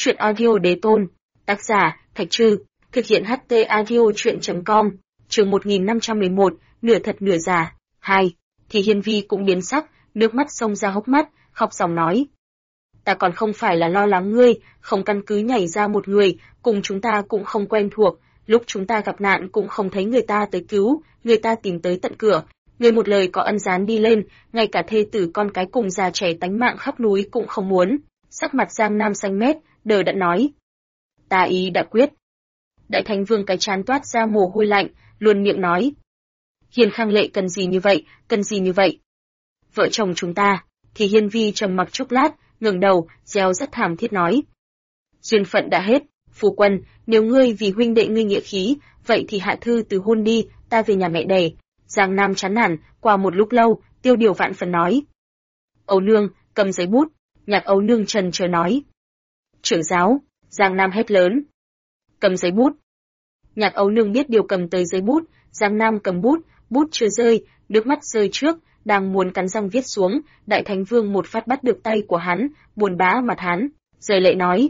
Truyện audio đế tôn. Tác giả, Thạch Trư. Thực hiện HT audio truyện.com. Chương 1511, nửa thật nửa giả. 2. Thì Hiên Vi cũng biến sắc, nước mắt xông ra hốc mắt, khóc ròng nói. Ta còn không phải là lo lắng ngươi, không căn cứ nhảy ra một người, cùng chúng ta cũng không quen thuộc, lúc chúng ta gặp nạn cũng không thấy người ta tới cứu, người ta tìm tới tận cửa. Ngươi một lời có ân gián đi lên, ngay cả thê tử con cái cùng già trẻ tánh mạng khắp núi cũng không muốn. Sắc mặt Giang Nam xanh mét, đờ đẫn nói. Ta ý đã quyết. Đại Thánh Vương cái trán toát ra mồ hôi lạnh, luôn miệng nói. Hiên Khang Lệ cần gì như vậy, cần gì như vậy? Vợ chồng chúng ta, thì Hiên Vi trầm mặc chốc lát, ngẩng đầu, reo rất thảm thiết nói. Duyên phận đã hết, phu quân, nếu ngươi vì huynh đệ ngươi nghĩa khí, vậy thì hạ thư từ hôn đi, ta về nhà mẹ đẻ. Giang Nam chán nản, qua một lúc lâu, Tiêu Điều vạn phần nói. Âu Nương, cầm giấy bút. Nhạc Âu Nương trần chờ nói. Trưởng giáo, Giang Nam hét lớn. Cầm giấy bút. Nhạc Âu Nương biết điều cầm tới giấy bút, Giang Nam cầm bút, bút chưa rơi, nước mắt rơi trước, đang muốn cắn răng viết xuống, Đại Thánh Vương một phát bắt được tay của hắn, buồn bã mặt hắn, rơi lệ nói.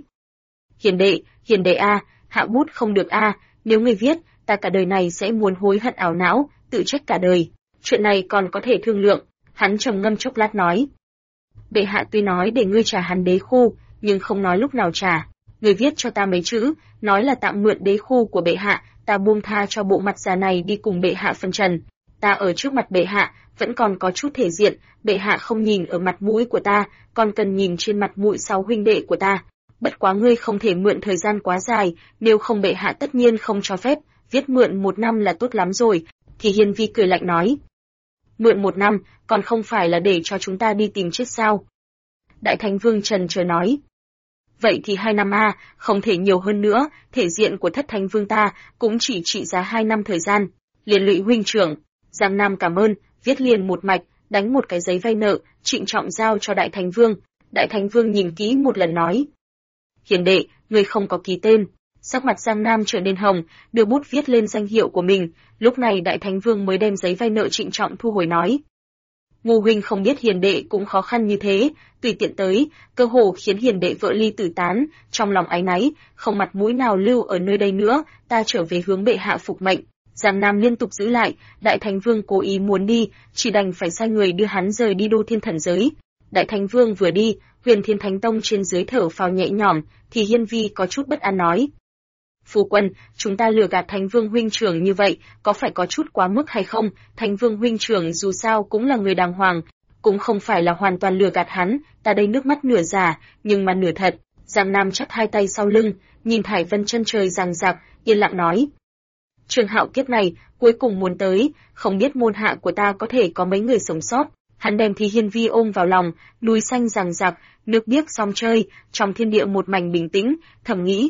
Hiền đệ a, hạ bút không được a, nếu ngươi viết, ta cả đời này sẽ muốn hối hận ảo não, tự trách cả đời. Chuyện này còn có thể thương lượng, hắn trầm ngâm chốc lát nói. Bệ hạ tuy nói để ngươi trả hắn đế khu, nhưng không nói lúc nào trả. Ngươi viết cho ta mấy chữ, nói là tạm mượn đế khu của bệ hạ, ta buông tha cho bộ mặt già này đi cùng bệ hạ phân trần. Ta ở trước mặt bệ hạ, vẫn còn có chút thể diện, bệ hạ không nhìn ở mặt mũi của ta, còn cần nhìn trên mặt mũi 6 huynh đệ của ta. Bất quá ngươi không thể mượn thời gian quá dài, nếu không bệ hạ tất nhiên không cho phép, viết mượn 1 năm là tốt lắm rồi. Thì Hiên Vi cười lạnh nói. Mượn 1 năm, còn không phải là để cho chúng ta đi tìm chết sao? Đại Thánh Vương trần chờ nói. Vậy thì 2 năm a, không thể nhiều hơn nữa, thể diện của Thất Thánh Vương ta cũng chỉ trị giá 2 năm thời gian. Liên lụy huynh trưởng. Giang Nam cảm ơn, viết liền một mạch, đánh một cái giấy vay nợ, trịnh trọng giao cho Đại Thánh Vương. Đại Thánh Vương nhìn kỹ một lần nói. Hiền đệ, người không có ký tên. Sắc mặt Giang Nam trở nên hồng, đưa bút viết lên danh hiệu của mình, lúc này Đại Thánh Vương mới đem giấy vay nợ trịnh trọng thu hồi nói. Ngô huynh không biết hiền đệ cũng khó khăn như thế, tùy tiện tới, cơ hồ khiến hiền đệ vợ ly tử tán, trong lòng áy náy, không mặt mũi nào lưu ở nơi đây nữa, ta trở về hướng bệ hạ phục mệnh. Giang Nam liên tục giữ lại, Đại Thánh Vương cố ý muốn đi, chỉ đành phải sai người đưa hắn rời đi Đô Thiên Thần Giới. Đại Thánh Vương vừa đi, Huyền Thiên Thánh Tông trên dưới thở phào nhẹ nhõm, thì Hiên Vi có chút bất an nói. Phu quân, chúng ta lừa gạt Thánh Vương huynh trưởng như vậy, có phải có chút quá mức hay không? Thánh Vương huynh trưởng dù sao cũng là người đàng hoàng, cũng không phải là hoàn toàn lừa gạt hắn, ta đây nước mắt nửa giả, nhưng mà nửa thật. Giang Nam chắp hai tay sau lưng, nhìn thải vân chân trời ràng rạc, yên lặng nói. Trường Hạo kiếp này, cuối cùng muốn tới, không biết môn hạ của ta có thể có mấy người sống sót. Hắn đem Thì Hiên Vi ôm vào lòng, núi xanh ràng rạc, nước biếc sóng chơi, trong thiên địa một mảnh bình tĩnh, thầm nghĩ.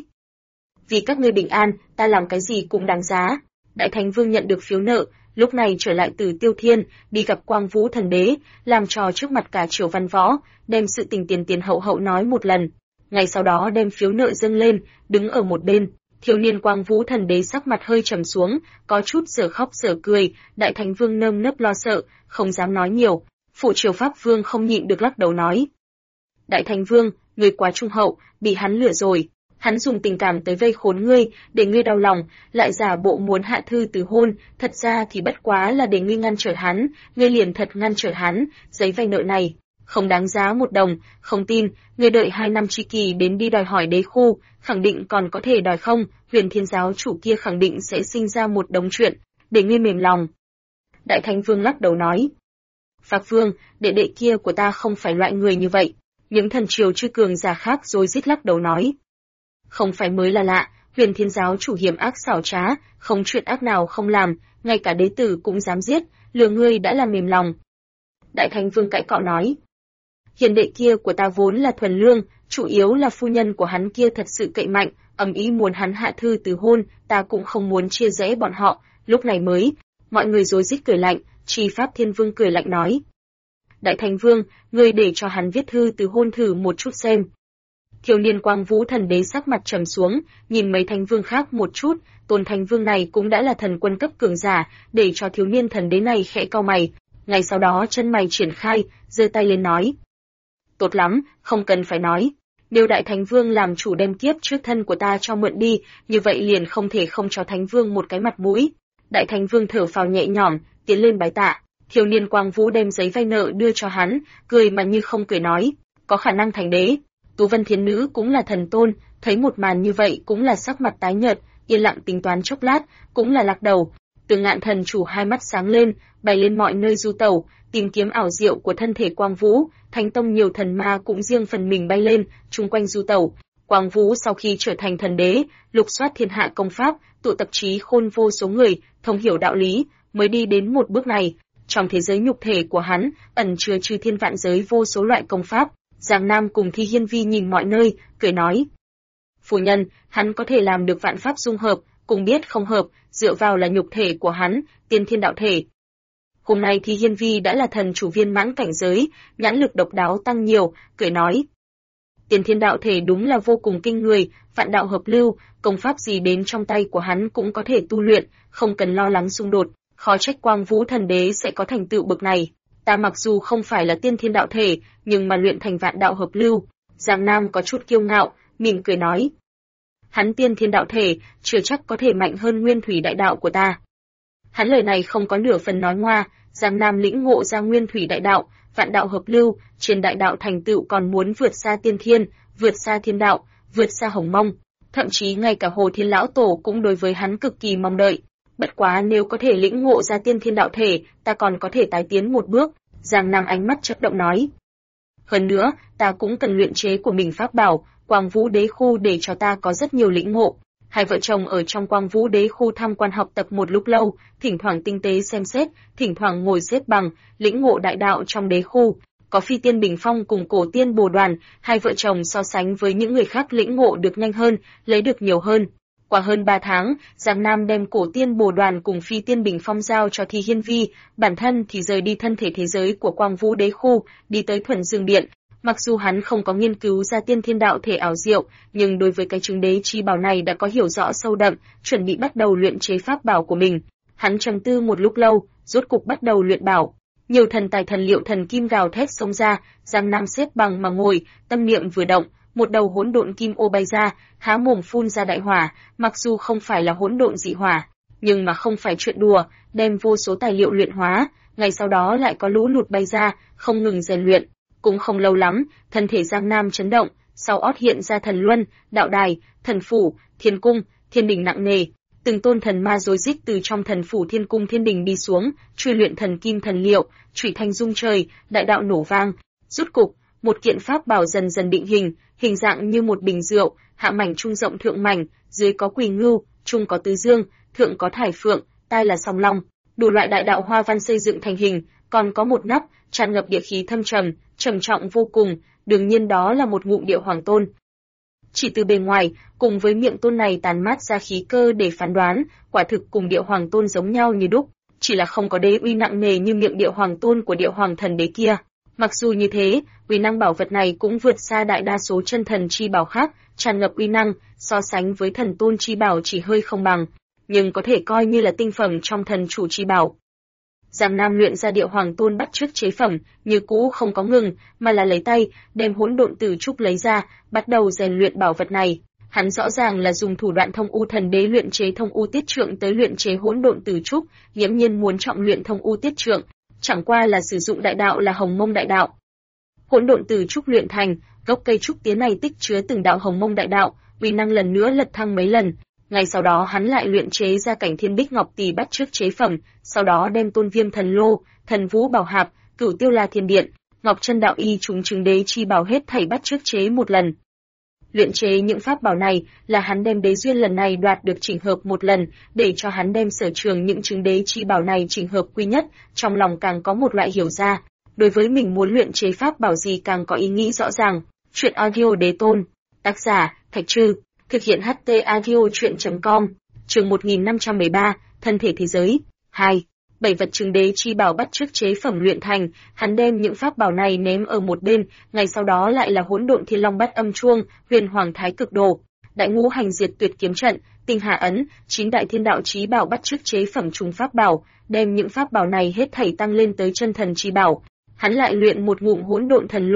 Vì các ngươi bình an, ta làm cái gì cũng đáng giá. Đại Thánh Vương nhận được phiếu nợ, lúc này trở lại từ Tiêu Thiên, đi gặp Quang Vũ Thần Đế, làm trò trước mặt cả triều văn võ, đem sự tình tiền hậu hậu nói một lần. Ngày sau đó đem phiếu nợ dâng lên, đứng ở một bên. Thiếu niên Quang Vũ Thần Đế sắc mặt hơi trầm xuống, có chút giờ khóc giờ cười, Đại Thánh Vương nơm nớp lo sợ, không dám nói nhiều. Phụ triều Pháp Vương không nhịn được lắc đầu nói. Đại Thánh Vương, ngươi quá trung hậu, bị hắn lừa rồi. Hắn dùng tình cảm tới vây khốn ngươi, để ngươi đau lòng, lại giả bộ muốn hạ thư từ hôn, thật ra thì bất quá là để ngươi ngăn trở hắn, ngươi liền thật ngăn trở hắn, giấy vay nợ này không đáng giá 1 đồng, không tin, ngươi đợi 2 năm chi kỳ đến đi đòi hỏi đế khu, khẳng định còn có thể đòi không, Huyền Thiên giáo chủ kia khẳng định sẽ sinh ra một đống chuyện, để ngươi mềm lòng. Đại Thánh Vương lắc đầu nói. Phạc Vương, đệ đệ kia của ta không phải loại người như vậy. Những thần triều chư cường giả khác rồi rít lắc đầu nói. Không phải mới là lạ, Huyền Thiên giáo chủ hiểm ác xảo trá, không chuyện ác nào không làm, ngay cả đế tử cũng dám giết, lừa ngươi đã làm mềm lòng. Đại Thánh Vương cãi cọ nói. Hiền đệ kia của ta vốn là thuần lương, chủ yếu là phu nhân của hắn kia thật sự cậy mạnh, ầm ý muốn hắn hạ thư từ hôn, ta cũng không muốn chia rẽ bọn họ, lúc này mới. Mọi người rối rít cười lạnh, Chi Pháp Thiên Vương cười lạnh nói. Đại Thánh Vương, ngươi để cho hắn viết thư từ hôn thử một chút xem. Thiếu niên Quang Vũ Thần Đế sắc mặt trầm xuống, nhìn mấy thánh vương khác một chút, Tôn Thánh Vương này cũng đã là thần quân cấp cường giả, để cho thiếu niên thần đế này khẽ cau mày, ngay sau đó chân mày triển khai, giơ tay lên nói. Tốt lắm, không cần phải nói. nếu Đại Thánh Vương làm chủ đem kiếp trước thân của ta cho mượn đi, như vậy liền không thể không cho Thánh Vương một cái mặt mũi. Đại Thánh Vương thở phào nhẹ nhõm, tiến lên bái tạ. Thiếu niên Quang Vũ đem giấy vay nợ đưa cho hắn, cười mà như không cười nói, có khả năng thành đế. Tú Vân Thiên Nữ cũng là thần tôn, thấy một màn như vậy cũng là sắc mặt tái nhợt, yên lặng tính toán chốc lát, cũng là lắc đầu. Từ Ngạn thần chủ hai mắt sáng lên, bay lên mọi nơi du tẩu, tìm kiếm ảo diệu của thân thể Quang Vũ. Thánh tông nhiều thần ma cũng riêng phần mình bay lên, chung quanh du tẩu. Quang Vũ sau khi trở thành thần đế, lục soát thiên hạ công pháp, tụ tập trí khôn vô số người, thông hiểu đạo lý, mới đi đến một bước này. Trong thế giới nhục thể của hắn, ẩn chứa chư thiên vạn giới vô số loại công pháp. Giang Nam cùng Thi Hiên Vi nhìn mọi nơi, cười nói: phu nhân, hắn có thể làm được vạn pháp dung hợp, cùng biết không hợp, dựa vào là nhục thể của hắn, tiên thiên đạo thể. Hôm nay Thi Hiên Vi đã là thần chủ viên mãn cảnh giới, nhãn lực độc đáo tăng nhiều, cười nói: tiên thiên đạo thể đúng là vô cùng kinh người, vạn đạo hợp lưu, công pháp gì đến trong tay của hắn cũng có thể tu luyện, không cần lo lắng xung đột, khó trách Quang Vũ thần đế sẽ có thành tựu bậc này. Ta mặc dù không phải là tiên thiên đạo thể, nhưng mà luyện thành vạn đạo hợp lưu. Giang Nam có chút kiêu ngạo, mỉm cười nói: hắn tiên thiên đạo thể, chưa chắc có thể mạnh hơn nguyên thủy đại đạo của ta. Hắn lời này không có nửa phần nói ngoa, Giang Nam lĩnh ngộ ra nguyên thủy đại đạo, vạn đạo hợp lưu, trên đại đạo thành tựu còn muốn vượt xa tiên thiên, vượt xa thiên đạo, vượt xa hồng mông. Thậm chí ngay cả Hồ Thiên Lão Tổ cũng đối với hắn cực kỳ mong đợi. Bất quá nếu có thể lĩnh ngộ ra tiên thiên đạo thể, ta còn có thể tái tiến một bước. Giang Nam ánh mắt chớp động nói: hơn nữa, ta cũng cần luyện chế của mình pháp bảo, Quang Vũ Đế Khu để cho ta có rất nhiều lĩnh ngộ. Hai vợ chồng ở trong Quang Vũ Đế Khu tham quan học tập một lúc lâu, thỉnh thoảng tinh tế xem xét, thỉnh thoảng ngồi xếp bằng, lĩnh ngộ đại đạo trong đế khu. Có Phi Tiên Bình Phong cùng Cổ Tiên Bồ Đoàn, hai vợ chồng so sánh với những người khác lĩnh ngộ được nhanh hơn, lấy được nhiều hơn. Qua hơn 3 tháng, Giang Nam đem Cổ Tiên Bồ Đoàn cùng Phi Tiên Bình Phong giao cho Thi Hiên Vi, bản thân thì rời đi thân thể thế giới của Quang Vũ Đế Khu, đi tới Thuần Dương Điện. Mặc dù hắn không có nghiên cứu ra tiên thiên đạo thể ảo diệu, nhưng đối với cái chứng đế chi bảo này đã có hiểu rõ sâu đậm, chuẩn bị bắt đầu luyện chế pháp bảo của mình. Hắn trầm tư một lúc lâu, rốt cục bắt đầu luyện bảo. Nhiều thần tài thần liệu thần kim gào thét xông ra, Giang Nam xếp bằng mà ngồi, tâm niệm vừa động, một đầu hỗn độn kim ô bay ra, há mồm phun ra đại hỏa, mặc dù không phải là hỗn độn dị hỏa, nhưng mà không phải chuyện đùa, đem vô số tài liệu luyện hóa, ngày sau đó lại có lũ lụt bay ra, không ngừng rèn luyện. Cũng không lâu lắm, thân thể Giang Nam chấn động, sau ót hiện ra thần luân, đạo đài, thần phủ, thiên cung, thiên đình nặng nề. Từng tôn thần ma rối rít từ trong thần phủ thiên cung thiên đình đi xuống, truy luyện thần kim thần liệu, chủy thanh rung trời, đại đạo nổ vang. Rút cục, một kiện pháp bảo dần dần định hình, hình dạng như một bình rượu, hạ mảnh trung rộng thượng mảnh, dưới có quỳ ngưu, trung có tứ dương, thượng có thải phượng, tai là song long, đủ loại đại đạo hoa văn xây dựng thành hình, còn có một nắp tràn ngập địa khí thâm trầm, trầm trọng vô cùng, đương nhiên đó là một ngụm địa hoàng tôn. Chỉ từ bề ngoài, cùng với miệng tôn này tàn mát ra khí cơ để phán đoán, quả thực cùng địa hoàng tôn giống nhau như đúc, chỉ là không có đế uy nặng nề như miệng địa hoàng tôn của địa hoàng thần đế kia. Mặc dù như thế, uy năng bảo vật này cũng vượt xa đại đa số chân thần chi bảo khác, tràn ngập uy năng, so sánh với thần tôn chi bảo chỉ hơi không bằng, nhưng có thể coi như là tinh phẩm trong thần chủ chi bảo. Giang Nam luyện ra địa hoàng tôn bắt chước chế phẩm, như cũ không có ngừng, mà là lấy tay, đem hỗn độn tử trúc lấy ra, bắt đầu rèn luyện bảo vật này. Hắn rõ ràng là dùng thủ đoạn thông u thần đế luyện chế thông u tiết trượng tới luyện chế hỗn độn tử trúc, nghiễm nhiên muốn trọng luyện thông u tiết trượng, chẳng qua là sử dụng đại đạo là hồng mông đại đạo. Hỗn độn tử trúc luyện thành, gốc cây trúc tía này tích chứa từng đạo hồng mông đại đạo, uy năng lần nữa lật thăng mấy lần. Ngay sau đó hắn lại luyện chế ra cảnh thiên bích ngọc tỷ bắt chước chế phẩm, sau đó đem tôn viêm thần lô, thần vũ bảo hạp, cửu tiêu la thiên điện, ngọc chân đạo y chúng chứng đế chi bảo hết thảy bắt chước chế một lần. Luyện chế những pháp bảo này là hắn đem đế duyên lần này đoạt được chỉnh hợp một lần, để cho hắn đem sở trường những chứng đế chi bảo này chỉnh hợp quy nhất, trong lòng càng có một loại hiểu ra. Đối với mình muốn luyện chế pháp bảo gì càng có ý nghĩ rõ ràng. Chuyện audio đế tôn, tác giả Thạch Trư, thực hiện HT audio truyện.com, chương 1513, thân thể thế giới, 2. 7 vật chứng đế chi bảo bắt chước chế phẩm luyện thành, hắn đem những pháp bảo này ném ở một bên, ngày sau đó lại là hỗn độn thiên long bát âm chuông, huyền hoàng thái cực đồ, đại ngũ hành diệt tuyệt kiếm trận, tinh hà ấn, 9 đại thiên đạo chí bảo bắt chước chế phẩm trùng pháp bảo, đem những pháp bảo này hết thảy tăng lên tới chân thần chi bảo. Hắn lại luyện một ngụm hỗn độn thần lô,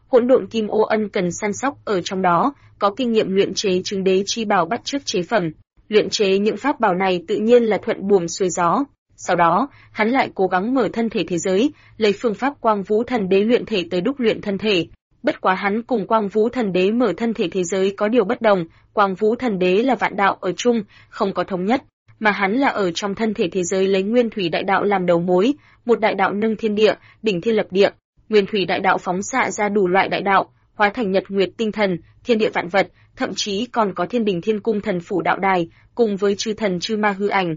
Hỗn độn kim ô ân cần săn sóc ở trong đó, có kinh nghiệm luyện chế chứng đế chi bảo bắt chước chế phẩm. Luyện chế những pháp bảo này tự nhiên là thuận buồm xuôi gió. Sau đó, hắn lại cố gắng mở thân thể thế giới, lấy phương pháp Quang Vũ Thần Đế luyện thể tới đúc luyện thân thể. Bất quá hắn cùng Quang Vũ Thần Đế mở thân thể thế giới có điều bất đồng, Quang Vũ Thần Đế là vạn đạo ở chung, không có thống nhất, mà hắn là ở trong thân thể thế giới lấy Nguyên Thủy Đại Đạo làm đầu mối, một đại đạo nâng thiên địa, đỉnh thiên lập địa. Nguyên Thủy Đại Đạo phóng xạ ra đủ loại đại đạo, hóa thành nhật nguyệt tinh thần, thiên địa vạn vật, thậm chí còn có thiên đình thiên cung thần phủ đạo đài, cùng với chư thần chư ma hư ảnh.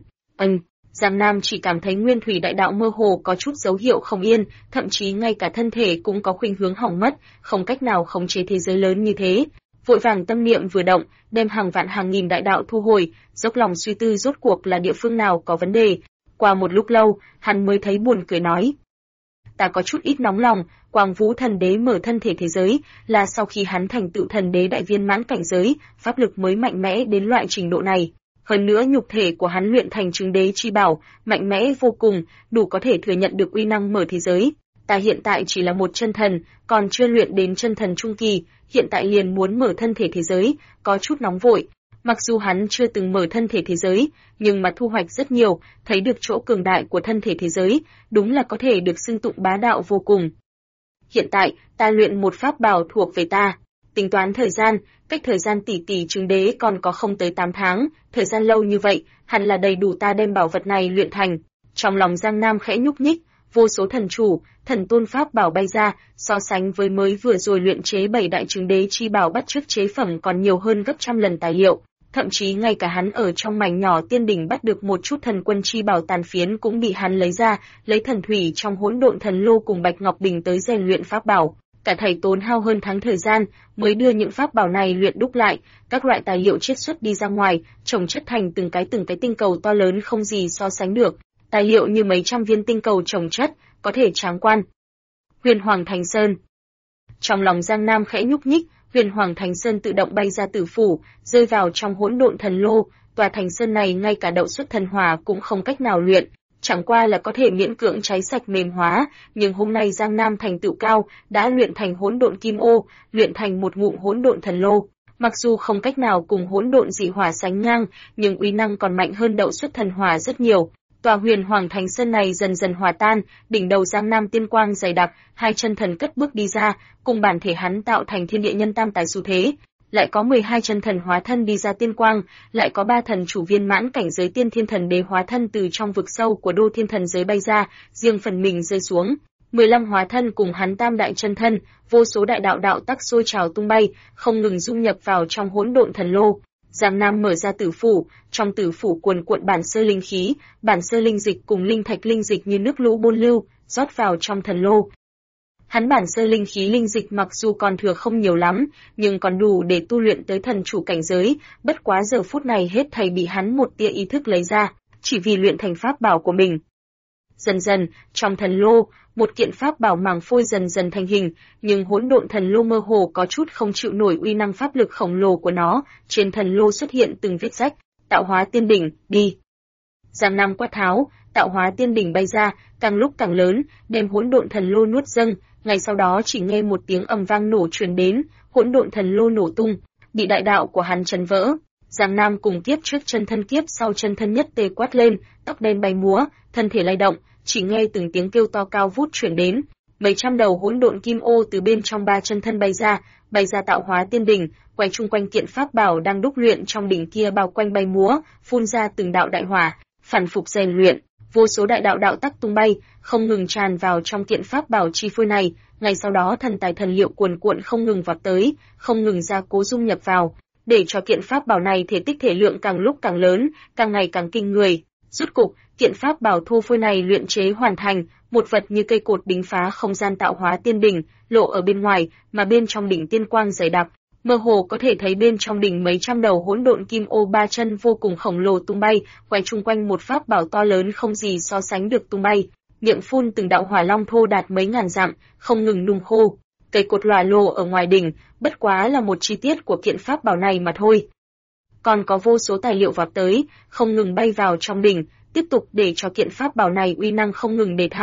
Giang Nam chỉ cảm thấy Nguyên Thủy Đại Đạo mơ hồ có chút dấu hiệu không yên, thậm chí ngay cả thân thể cũng có khuynh hướng hỏng mất, không cách nào khống chế thế giới lớn như thế. Vội vàng tâm niệm vừa động, đem hàng vạn hàng nghìn đại đạo thu hồi, dốc lòng suy tư rốt cuộc là địa phương nào có vấn đề. Qua một lúc lâu, hắn mới thấy buồn cười nói: ta có chút ít nóng lòng, Quang Vũ Thần Đế mở thân thể thế giới, là sau khi hắn thành tựu thần đế đại viên mãn cảnh giới, pháp lực mới mạnh mẽ đến loại trình độ này. Hơn nữa nhục thể của hắn luyện thành chứng đế chi bảo, mạnh mẽ vô cùng, đủ có thể thừa nhận được uy năng mở thế giới. Ta hiện tại chỉ là một chân thần, còn chưa luyện đến chân thần trung kỳ, hiện tại liền muốn mở thân thể thế giới, có chút nóng vội. Mặc dù hắn chưa từng mở thân thể thế giới, nhưng mà thu hoạch rất nhiều, thấy được chỗ cường đại của thân thể thế giới, đúng là có thể được xưng tụng bá đạo vô cùng. Hiện tại, ta luyện một pháp bảo thuộc về ta. Tính toán thời gian, cách thời gian tỷ chứng đế còn có không tới 8 tháng, thời gian lâu như vậy, hẳn là đầy đủ ta đem bảo vật này luyện thành. Trong lòng Giang Nam khẽ nhúc nhích, vô số thần chủ, thần tôn pháp bảo bay ra, so sánh với mới vừa rồi luyện chế 7 đại chứng đế chi bảo bắt chước chế phẩm còn nhiều hơn gấp trăm lần tài liệu. Thậm chí ngay cả hắn ở trong mảnh nhỏ tiên đỉnh bắt được một chút thần quân chi bảo tàn phiến cũng bị hắn lấy ra, lấy thần thủy trong hỗn độn thần lô cùng bạch ngọc bình tới rèn luyện pháp bảo. Cả thầy tốn hao hơn tháng thời gian mới đưa những pháp bảo này luyện đúc lại, các loại tài liệu chiết xuất đi ra ngoài, chồng chất thành từng cái tinh cầu to lớn không gì so sánh được. Tài liệu như mấy trăm viên tinh cầu chồng chất, có thể tráng quan. Huyền Hoàng Thành Sơn. Trong lòng Giang Nam khẽ nhúc nhích, Huyền Hoàng Thành Sơn tự động bay ra tử phủ, rơi vào trong hỗn độn thần lô. Tòa thành sơn này ngay cả đậu xuất thần hỏa cũng không cách nào luyện, chẳng qua là có thể miễn cưỡng cháy sạch mềm hóa, nhưng hôm nay Giang Nam thành tựu cao, đã luyện thành hỗn độn kim ô, luyện thành một ngụm hỗn độn thần lô. Mặc dù không cách nào cùng hỗn độn dị hỏa sánh ngang, nhưng uy năng còn mạnh hơn đậu xuất thần hỏa rất nhiều. Tòa Huyền Hoàng Thành Sơn này dần dần hòa tan, đỉnh đầu Giang Nam tiên quang dày đặc, hai chân thần cất bước đi ra, cùng bản thể hắn tạo thành thiên địa nhân tam tài xu thế. Lại có 12 chân thần hóa thân đi ra tiên quang, lại có 3 thần chủ viên mãn cảnh giới tiên thiên thần đế hóa thân từ trong vực sâu của đô thiên thần giới bay ra, riêng phần mình rơi xuống. 15 hóa thân cùng hắn tam đại chân thân, vô số đại đạo đạo tắc sôi trào tung bay, không ngừng dung nhập vào trong hỗn độn thần lô. Giang Nam mở ra tử phủ, trong tử phủ cuồn cuộn bản sơ linh khí, bản sơ linh dịch cùng linh thạch linh dịch như nước lũ bôn lưu, rót vào trong thần lô. Hắn bản sơ linh khí linh dịch mặc dù còn thừa không nhiều lắm, nhưng còn đủ để tu luyện tới thần chủ cảnh giới, bất quá giờ phút này hết thảy bị hắn một tia ý thức lấy ra, chỉ vì luyện thành pháp bảo của mình. Dần dần, trong thần lô, một kiện pháp bảo màng phôi dần dần thành hình, nhưng hỗn độn thần lô mơ hồ có chút không chịu nổi uy năng pháp lực khổng lồ của nó, trên thần lô xuất hiện từng vết rách, tạo hóa tiên đỉnh, đi. Giang Nam quát tháo, tạo hóa tiên đỉnh bay ra, càng lúc càng lớn, đem hỗn độn thần lô nuốt dâng, ngay sau đó chỉ nghe một tiếng ầm vang nổ truyền đến, hỗn độn thần lô nổ tung, bị đại đạo của hắn chấn vỡ. Giang Nam cùng kiếp trước chân thân kiếp sau chân thân nhất tề quát lên, tóc đen bay múa, thân thể lay động, chỉ nghe từng tiếng kêu to cao vút truyền đến. Mấy trăm đầu hỗn độn kim ô từ bên trong 3 chân thân bay ra tạo hóa tiên đỉnh, quay chung quanh kiện pháp bảo đang đúc luyện trong đỉnh kia bao quanh bay múa, phun ra từng đạo đại hỏa, phản phục rèn luyện, vô số đại đạo đạo tắc tung bay, không ngừng tràn vào trong kiện pháp bảo chi phôi này. Ngay sau đó thần tài thần liệu cuồn cuộn không ngừng vọt tới, không ngừng gia cố dung nhập vào, để cho kiện pháp bảo này thể tích thể lượng càng lúc càng lớn, càng ngày càng kinh người. Rốt cục, kiện pháp bảo thô phôi này luyện chế hoàn thành, một vật như cây cột đính phá không gian tạo hóa tiên đỉnh, lộ ở bên ngoài, mà bên trong đỉnh tiên quang dày đặc, mơ hồ có thể thấy bên trong đỉnh mấy trăm đầu hỗn độn kim ô 3 chân vô cùng khổng lồ tung bay, quay chung quanh một pháp bảo to lớn không gì so sánh được tung bay, miệng phun từng đạo hỏa long thô đạt mấy ngàn dặm, không ngừng nung khô. Cây cột lòa lồ ở ngoài đỉnh, bất quá là một chi tiết của kiện pháp bảo này mà thôi. Còn có vô số tài liệu vọt tới, không ngừng bay vào trong đỉnh, tiếp tục để cho kiện pháp bảo này uy năng không ngừng đề thăng.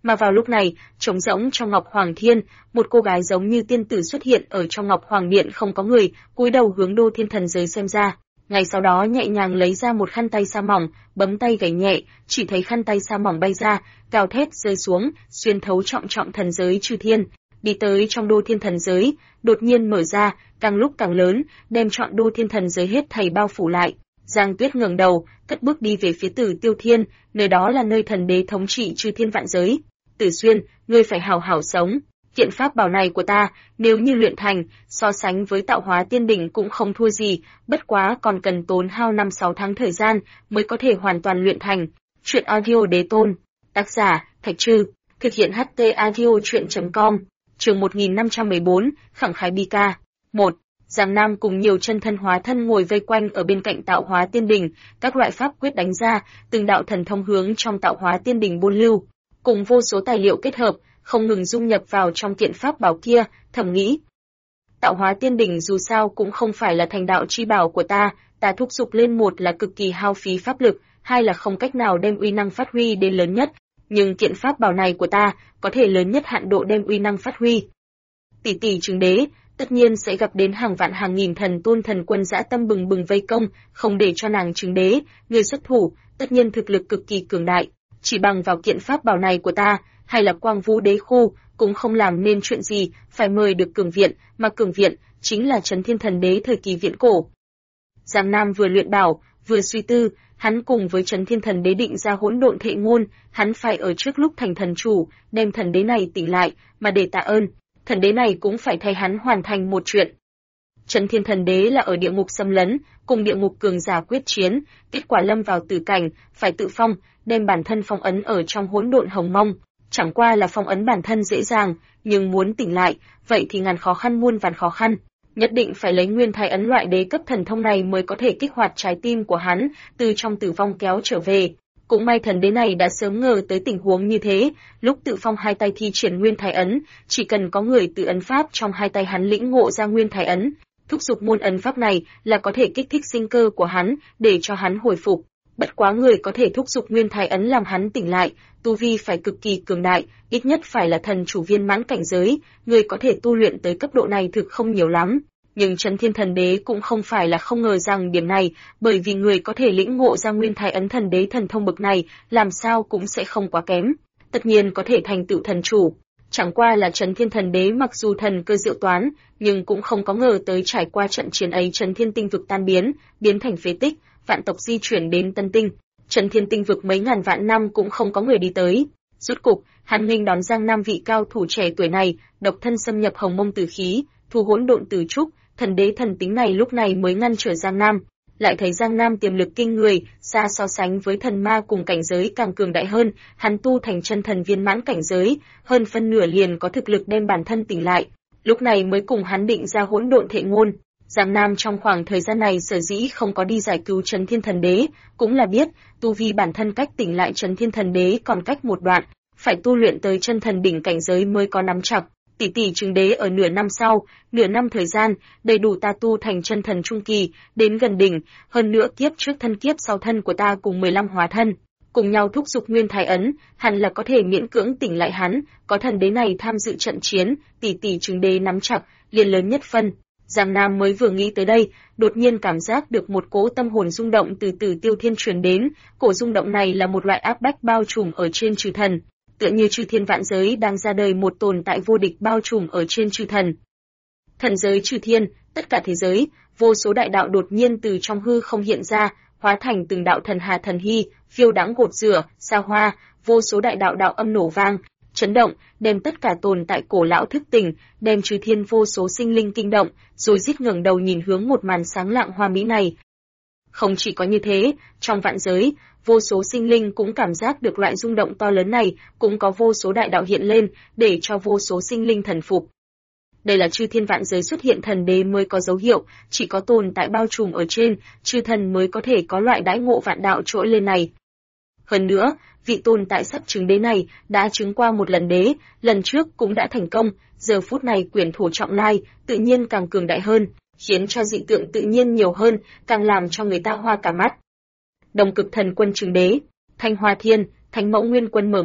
Mà vào lúc này, trống rỗng trong Ngọc Hoàng Thiên, một cô gái giống như tiên tử xuất hiện ở trong Ngọc Hoàng Điện không có người, cúi đầu hướng Đô Thiên Thần Giới xem ra. Ngay sau đó nhẹ nhàng lấy ra một khăn tay sa mỏng, bấm tay gảy nhẹ, chỉ thấy khăn tay sa mỏng bay ra, gào thét rơi xuống, xuyên thấu trọng trọng thần giới chư thiên, đi tới trong Đô Thiên Thần Giới, đột nhiên mở ra, càng lúc càng lớn, đem trọn Đô Thiên Thần Giới hết thảy bao phủ lại. Giang Tuyết ngẩng đầu, cất bước đi về phía Tử Tiêu Thiên, nơi đó là nơi thần đế thống trị chư thiên vạn giới. Tử Xuyên, ngươi phải hảo hảo sống. Kiện pháp bảo này của ta, nếu như luyện thành, so sánh với tạo hóa tiên đỉnh cũng không thua gì, bất quá còn cần tốn hao 5-6 tháng thời gian mới có thể hoàn toàn luyện thành. Truyện audio đế tôn. Tác giả, Thạch Trư. Thực hiện HT audio truyện.com. Chương 1514, khẳng khái bi ca. 1. Giang Nam cùng nhiều chân thân hóa thân ngồi vây quanh ở bên cạnh tạo hóa tiên đỉnh, các loại pháp quyết đánh ra, từng đạo thần thông hướng trong tạo hóa tiên đỉnh buôn lưu, cùng vô số tài liệu kết hợp, không ngừng dung nhập vào trong kiện pháp bảo kia, thầm nghĩ. Tạo hóa tiên đỉnh dù sao cũng không phải là thành đạo chi bảo của ta thúc giục lên một là cực kỳ hao phí pháp lực, hai là không cách nào đem uy năng phát huy đến lớn nhất, nhưng kiện pháp bảo này của ta có thể lớn nhất hạn độ đem uy năng phát huy. Tỷ tỷ chứng đế, tất nhiên sẽ gặp đến hàng vạn hàng nghìn thần tôn thần quân dã tâm bừng bừng vây công, không để cho nàng chứng đế, người xuất thủ, tất nhiên thực lực cực kỳ cường đại, chỉ bằng vào kiện pháp bảo này của ta, hay là Quang Vũ Đế khu, cũng không làm nên chuyện gì, phải mời được cường viện, mà cường viện chính là Chấn Thiên Thần Đế thời kỳ viễn cổ. Giang Nam vừa luyện bảo, vừa suy tư, hắn cùng với Chấn Thiên Thần Đế định ra hỗn độn thệ ngôn, hắn phải ở trước lúc thành thần chủ, đem thần đế này tỉnh lại, mà để tạ ơn, thần đế này cũng phải thay hắn hoàn thành một chuyện. Chấn Thiên Thần Đế là ở địa ngục xâm lấn, cùng địa ngục cường giả quyết chiến, kết quả lâm vào tử cảnh, phải tự phong, đem bản thân phong ấn ở trong hỗn độn hồng mông. Chẳng qua là phong ấn bản thân dễ dàng, nhưng muốn tỉnh lại, vậy thì ngàn khó khăn muôn vàn khó khăn. Nhất định phải lấy nguyên thái ấn loại đế cấp thần thông này mới có thể kích hoạt trái tim của hắn, từ trong tử vong kéo trở về. Cũng may thần đế này đã sớm ngờ tới tình huống như thế, lúc tự phong hai tay thi triển nguyên thái ấn, chỉ cần có người tự ấn pháp trong hai tay hắn lĩnh ngộ ra nguyên thái ấn, thúc giục môn ấn pháp này là có thể kích thích sinh cơ của hắn, để cho hắn hồi phục. Bất quá người có thể thúc giục nguyên thái ấn làm hắn tỉnh lại, tu vi phải cực kỳ cường đại, ít nhất phải là thần chủ viên mãn cảnh giới, người có thể tu luyện tới cấp độ này thực không nhiều lắm. Nhưng Chấn Thiên Thần Đế cũng không phải là không ngờ rằng điểm này, bởi vì người có thể lĩnh ngộ ra nguyên thái ấn thần đế thần thông bậc này, làm sao cũng sẽ không quá kém, tất nhiên có thể thành tựu thần chủ. Chẳng qua là Chấn Thiên Thần Đế mặc dù thần cơ diệu toán, nhưng cũng không có ngờ tới trải qua trận chiến ấy Chấn Thiên tinh vực tan biến, biến thành phế tích, vạn tộc di chuyển đến Tân Tinh. Chấn Thiên tinh vực mấy ngàn vạn năm cũng không có người đi tới. Rốt cục, hắn nghênh đón Giang Nam vị cao thủ trẻ tuổi này, độc thân xâm nhập hồng mông tử khí, thu hỗn độn tử trúc, thần đế thần tính này lúc này mới ngăn trở Giang Nam. Lại thấy Giang Nam tiềm lực kinh người, xa so sánh với thần ma cùng cảnh giới càng cường đại hơn, hắn tu thành chân thần viên mãn cảnh giới, hơn phân nửa liền có thực lực đem bản thân tỉnh lại. Lúc này mới cùng hắn định ra hỗn độn thệ ngôn. Giang Nam trong khoảng thời gian này sở dĩ không có đi giải cứu Chấn Thiên Thần Đế, cũng là biết, tu vi bản thân cách tỉnh lại Chấn Thiên Thần Đế còn cách một đoạn, phải tu luyện tới chân thần đỉnh cảnh giới mới có nắm chắc. Tỷ tỷ chứng đế ở nửa năm sau, nửa năm thời gian, đầy đủ ta tu thành chân thần trung kỳ, đến gần đỉnh, hơn nữa kiếp trước thân kiếp sau thân của ta cùng 15 hóa thân, cùng nhau thúc giục nguyên thái ấn, hẳn là có thể miễn cưỡng tỉnh lại hắn, có thần đế này tham dự trận chiến, tỷ tỷ chứng đế nắm chặt, liền lớn nhất phân. Giang Nam mới vừa nghĩ tới đây, đột nhiên cảm giác được một cỗ tâm hồn rung động từ Tử Tiêu Thiên truyền đến, cổ rung động này là một loại áp bách bao trùm ở trên chư thần, tựa như chư thiên vạn giới đang ra đời một tồn tại vô địch bao trùm ở trên chư thần. Thần giới chư thiên, tất cả thế giới, vô số đại đạo đột nhiên từ trong hư không hiện ra, hóa thành từng đạo thần hà thần hy, phiêu đãng gột rửa, xa hoa, vô số đại đạo đạo âm nổ vang, chấn động, đem tất cả tồn tại cổ lão thức tỉnh, đem chư thiên vô số sinh linh kinh động, rồi rít ngẩng đầu nhìn hướng một màn sáng lạng hoa mỹ này. Không chỉ có như thế, trong vạn giới, vô số sinh linh cũng cảm giác được loại rung động to lớn này, cũng có vô số đại đạo hiện lên, để cho vô số sinh linh thần phục. Đây là chư thiên vạn giới xuất hiện thần đế mới có dấu hiệu, chỉ có tồn tại bao trùm ở trên, chư thần mới có thể có loại đãi ngộ vạn đạo trỗi lên này. Hơn nữa, vị tồn tại sắp chứng đế này đã chứng qua một lần đế, lần trước cũng đã thành công, giờ phút này quyển thổ trọng lai, tự nhiên càng cường đại hơn, khiến cho dị tượng tự nhiên nhiều hơn, càng làm cho người ta hoa cả mắt. Đồng Cực Thần Quân chứng đế, Thanh Hoa Thiên, Thánh Mẫu Nguyên Quân mở mắt,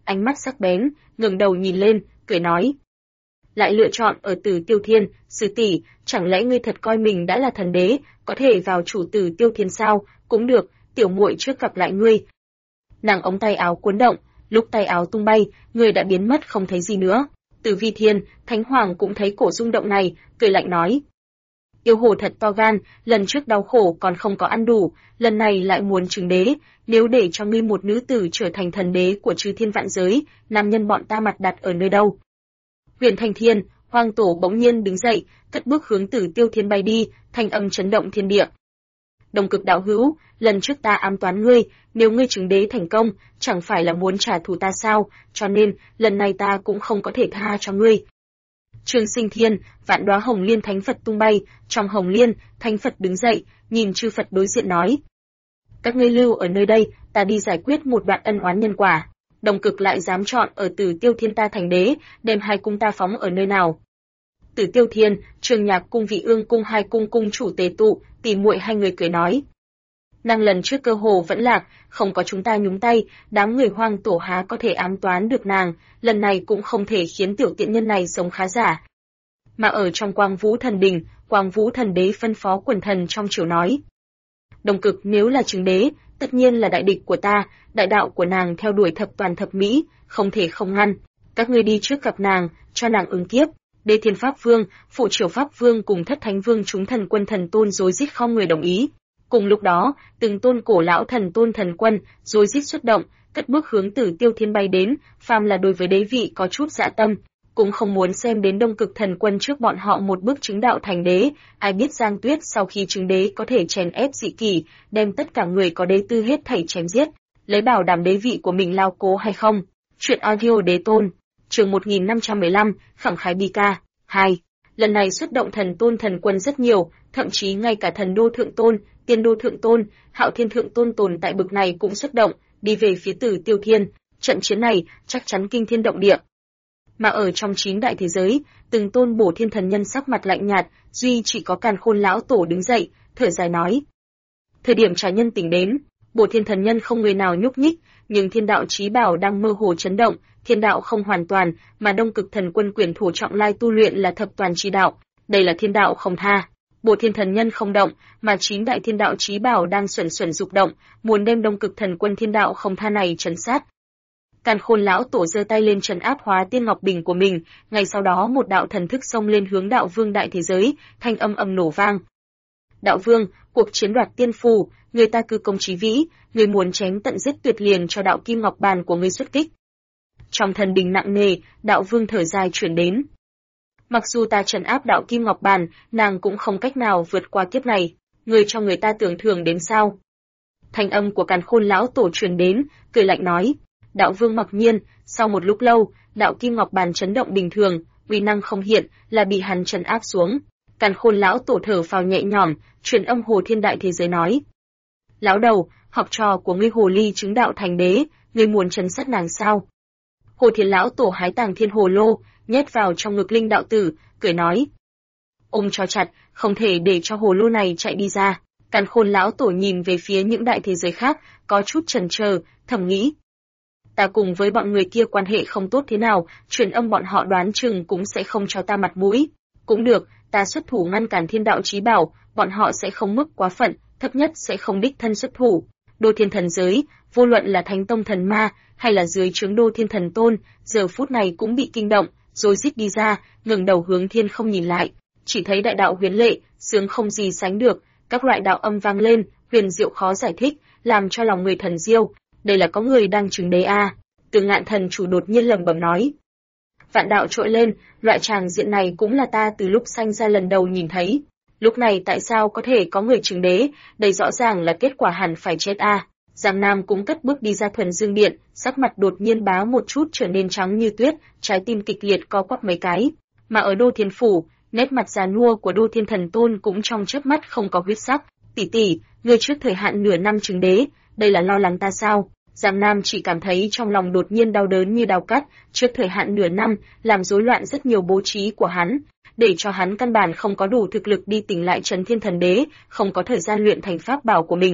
ánh mắt sắc bén, ngẩng đầu nhìn lên, cười nói: lại lựa chọn ở Tử Tiêu Thiên, sư tỷ, chẳng lẽ ngươi thật coi mình đã là thần đế, có thể vào chủ Tử Tiêu Thiên sao? Cũng được, tiểu muội trước gặp lại ngươi. Nàng ống tay áo cuốn động, lúc tay áo tung bay, người đã biến mất không thấy gì nữa. Tử Vi Thiên, Thánh Hoàng cũng thấy cổ rung động này, cười lạnh nói: yêu hồ thật to gan, lần trước đau khổ còn không có ăn đủ, lần này lại muốn chứng đế, nếu để cho ngươi một nữ tử trở thành thần đế của chư thiên vạn giới, nam nhân bọn ta mặt đặt ở nơi đâu? Huyền Thanh Thiên, Hoang Tổ bỗng nhiên đứng dậy, cất bước hướng Tử Tiêu Thiên bay đi, thanh âm chấn động thiên địa. Đồng Cực đạo hữu, lần trước ta ám toán ngươi, nếu ngươi chứng đế thành công, chẳng phải là muốn trả thù ta sao, cho nên, lần này ta cũng không có thể tha cho ngươi. Trường Sinh Thiên, vạn đóa hồng liên thánh Phật tung bay, trong hồng liên, thánh Phật đứng dậy, nhìn chư Phật đối diện nói: các ngươi lưu ở nơi đây, ta đi giải quyết một đoạn ân oán nhân quả. Đồng Cực lại dám chọn ở Tử Tiêu Thiên ta thành đế, đem hai cung ta phóng ở nơi nào? Tử Tiêu Thiên, Trường Nhạc cung, Vị Ương cung, hai cung cung chủ tề tụ, tỷ muội hai người cười nói: nàng lần trước cơ hồ vẫn lạc, không có chúng ta nhúng tay, đám người Hoang Tổ há có thể ám toán được nàng, lần này cũng không thể khiến tiểu tiện nhân này sống khá giả. Mà ở trong Quang Vũ Thần Đình, Quang Vũ Thần Đế phân phó quần thần trong triều nói: Đồng Cực nếu là chứng đế, tất nhiên là đại địch của ta, đại đạo của nàng theo đuổi thập toàn thập mỹ, không thể không ngăn. Các ngươi đi trước gặp nàng, cho nàng ứng kiếp. Đế Thiên Pháp Vương, Phụ Triều Pháp Vương cùng Thất Thánh Vương chúng thần quân thần tôn rối rít không người đồng ý. Cùng lúc đó, từng tôn cổ lão thần tôn thần quân rối rít xuất động, cất bước hướng Tử Tiêu Thiên bay đến, phàm là đối với đế vị có chút dạ tâm, cũng không muốn xem đến Đông Cực thần quân trước bọn họ một bước chứng đạo thành đế. Ai biết Giang Tuyết sau khi chứng đế có thể chèn ép dị kỷ, đem tất cả người có đế tư hết thảy chém giết, lấy bảo đảm đế vị của mình lao cố hay không? Chuyện audio đế tôn, chương 1515, khẳng khái bi ca 2. Lần này xuất động thần tôn thần quân rất nhiều, thậm chí ngay cả thần đô thượng tôn, tiên đô thượng tôn, hạo thiên thượng tôn tồn tại bực này cũng xuất động, đi về phía Tử Tiêu Thiên. Trận chiến này chắc chắn kinh thiên động địa. Mà ở trong 9 đại thế giới, từng tôn bổ thiên thần nhân sắc mặt lạnh nhạt, duy chỉ có Càn Khôn lão tổ đứng dậy, thở dài nói: thời điểm trả nhân tỉnh đến, bổ thiên thần nhân không người nào nhúc nhích, nhưng thiên đạo chí bảo đang mơ hồ chấn động, thiên đạo không hoàn toàn, mà Đông Cực thần quân quyền thủ trọng lai tu luyện là thập toàn chi đạo, đây là thiên đạo không tha. Bổ thiên thần nhân không động, mà 9 đại thiên đạo chí bảo đang xuẩn xuẩn dục động, muốn đem Đông Cực thần quân thiên đạo không tha này trấn sát. Càn Khôn lão tổ giơ tay lên trấn áp Hóa Tiên Ngọc Bình của mình, ngay sau đó một đạo thần thức xông lên hướng Đạo Vương đại thế giới, thanh âm ầm nổ vang. Đạo Vương, cuộc chiến đoạt tiên phù, người ta cư công chí vĩ, người muốn chém tận giết tuyệt liền cho đạo Kim Ngọc Bàn của ngươi xuất kích. Trong thần đình nặng nề, Đạo Vương thở dài chuyển đến. Mặc dù ta trấn áp đạo Kim Ngọc Bàn, nàng cũng không cách nào vượt qua kiếp này, người cho người ta tưởng thưởng đến sao? Thanh âm của Càn Khôn lão tổ truyền đến, cười lạnh nói. Đạo Vương mặc nhiên, sau một lúc lâu, đạo Kim Ngọc Bàn chấn động bình thường, uy năng không hiện, là bị hắn trấn áp xuống. Càn Khôn lão tổ thở phào nhẹ nhõm, truyền âm Hồ Thiên đại thế giới nói: lão đầu, học trò của ngươi hồ ly chứng đạo thành đế, ngươi muốn trấn sát nàng sao? Hồ Thiên lão tổ hái tàng thiên hồ lô, nhét vào trong ngực linh đạo tử, cười nói: ôm cho chặt, không thể để cho hồ lô này chạy đi ra. Càn Khôn lão tổ nhìn về phía những đại thế giới khác, có chút chần chờ, thầm nghĩ: ta cùng với bọn người kia quan hệ không tốt thế nào, truyền âm bọn họ đoán chừng cũng sẽ không cho ta mặt mũi. Cũng được, ta xuất thủ ngăn cản thiên đạo chí bảo, bọn họ sẽ không mức quá phận, thấp nhất sẽ không đích thân xuất thủ. Đô Thiên thần giới, vô luận là Thánh Tông thần ma hay là dưới trướng Đô Thiên thần tôn, giờ phút này cũng bị kinh động, rồi rít đi ra, ngẩng đầu hướng thiên không nhìn lại, chỉ thấy đại đạo huyền lệ, sướng không gì sánh được, các loại đạo âm vang lên, huyền diệu khó giải thích, làm cho lòng người thần diêu. Đây là có người đang chứng đế a. Từ Ngạn thần chủ đột nhiên lẩm bẩm nói. Vạn đạo trội lên, loại tràng diện này cũng là ta từ lúc sanh ra lần đầu nhìn thấy. Lúc này tại sao có thể có người chứng đế, đây rõ ràng là kết quả hẳn phải chết a. Giang Nam cũng cất bước đi ra Thuần Dương Điện, sắc mặt đột nhiên bá một chút trở nên trắng như tuyết, trái tim kịch liệt co quắp mấy cái. Mà ở Đô Thiên phủ, nét mặt già nua của Đô Thiên thần tôn cũng trong chớp mắt không có huyết sắc. Tỷ tỷ, ngươi trước thời hạn nửa năm chứng đế, đây là lo lắng ta sao? Giang Nam chỉ cảm thấy trong lòng đột nhiên đau đớn như đau cắt, trước thời hạn nửa năm, làm rối loạn rất nhiều bố trí của hắn, để cho hắn căn bản không có đủ thực lực đi tỉnh lại Trấn Thiên Thần Đế, không có thời gian luyện thành pháp bảo của mình.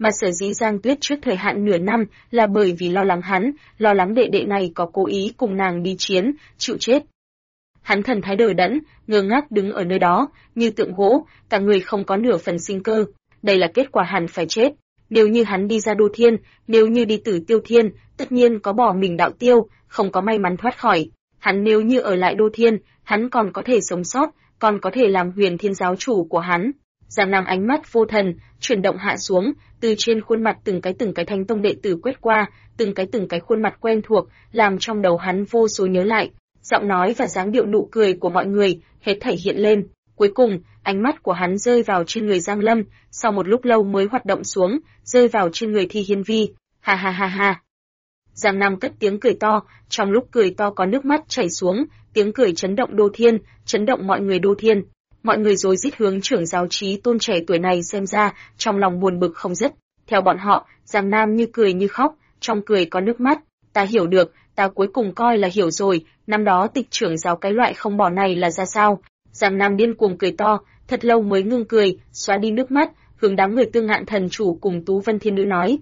mà sở dĩ Giang Tuyết trước thời hạn nửa năm là bởi vì lo lắng hắn, lo lắng đệ đệ này có cố ý cùng nàng đi chiến, chịu chết. Hắn thần thái đờ đẫn, ngơ ngác đứng ở nơi đó, như tượng gỗ, cả người không có nửa phần sinh cơ. Đây là kết quả hắn phải chết. Nếu như hắn đi ra Đô Thiên, nếu như đi Tử Tiêu Thiên, tất nhiên có bỏ mình đạo tiêu, không có may mắn thoát khỏi. Hắn nếu như ở lại Đô Thiên, hắn còn có thể sống sót, còn có thể làm Huyền Thiên giáo chủ của hắn. Giang Nam ánh mắt vô thần, chuyển động hạ xuống, từ trên khuôn mặt từng cái Thánh Tông đệ tử quét qua, từng cái khuôn mặt quen thuộc, làm trong đầu hắn vô số nhớ lại. Giọng nói và dáng điệu nụ cười của mọi người hết thảy hiện lên. Cuối cùng, ánh mắt của hắn rơi vào trên người Giang Lâm, sau một lúc lâu mới hoạt động xuống, rơi vào trên người Thi Hiên Vi. Ha ha ha ha. Giang Nam cất tiếng cười to, trong lúc cười to có nước mắt chảy xuống, tiếng cười chấn động Đô Thiên, chấn động mọi người Đô Thiên. Mọi người rối rít hướng trưởng giáo Chí Tôn trẻ tuổi này xem ra, trong lòng buồn bực không dứt. Theo bọn họ, Giang Nam như cười như khóc, trong cười có nước mắt. Ta hiểu được, ta cuối cùng coi là hiểu rồi, năm đó Tịch trưởng giáo cái loại không bỏ này là ra sao. Giang Nam điên cuồng cười to, thật lâu mới ngưng cười, xóa đi nước mắt, hướng đám người Tương Ngạn thần chủ cùng Tú Vân Thiên nữ nói: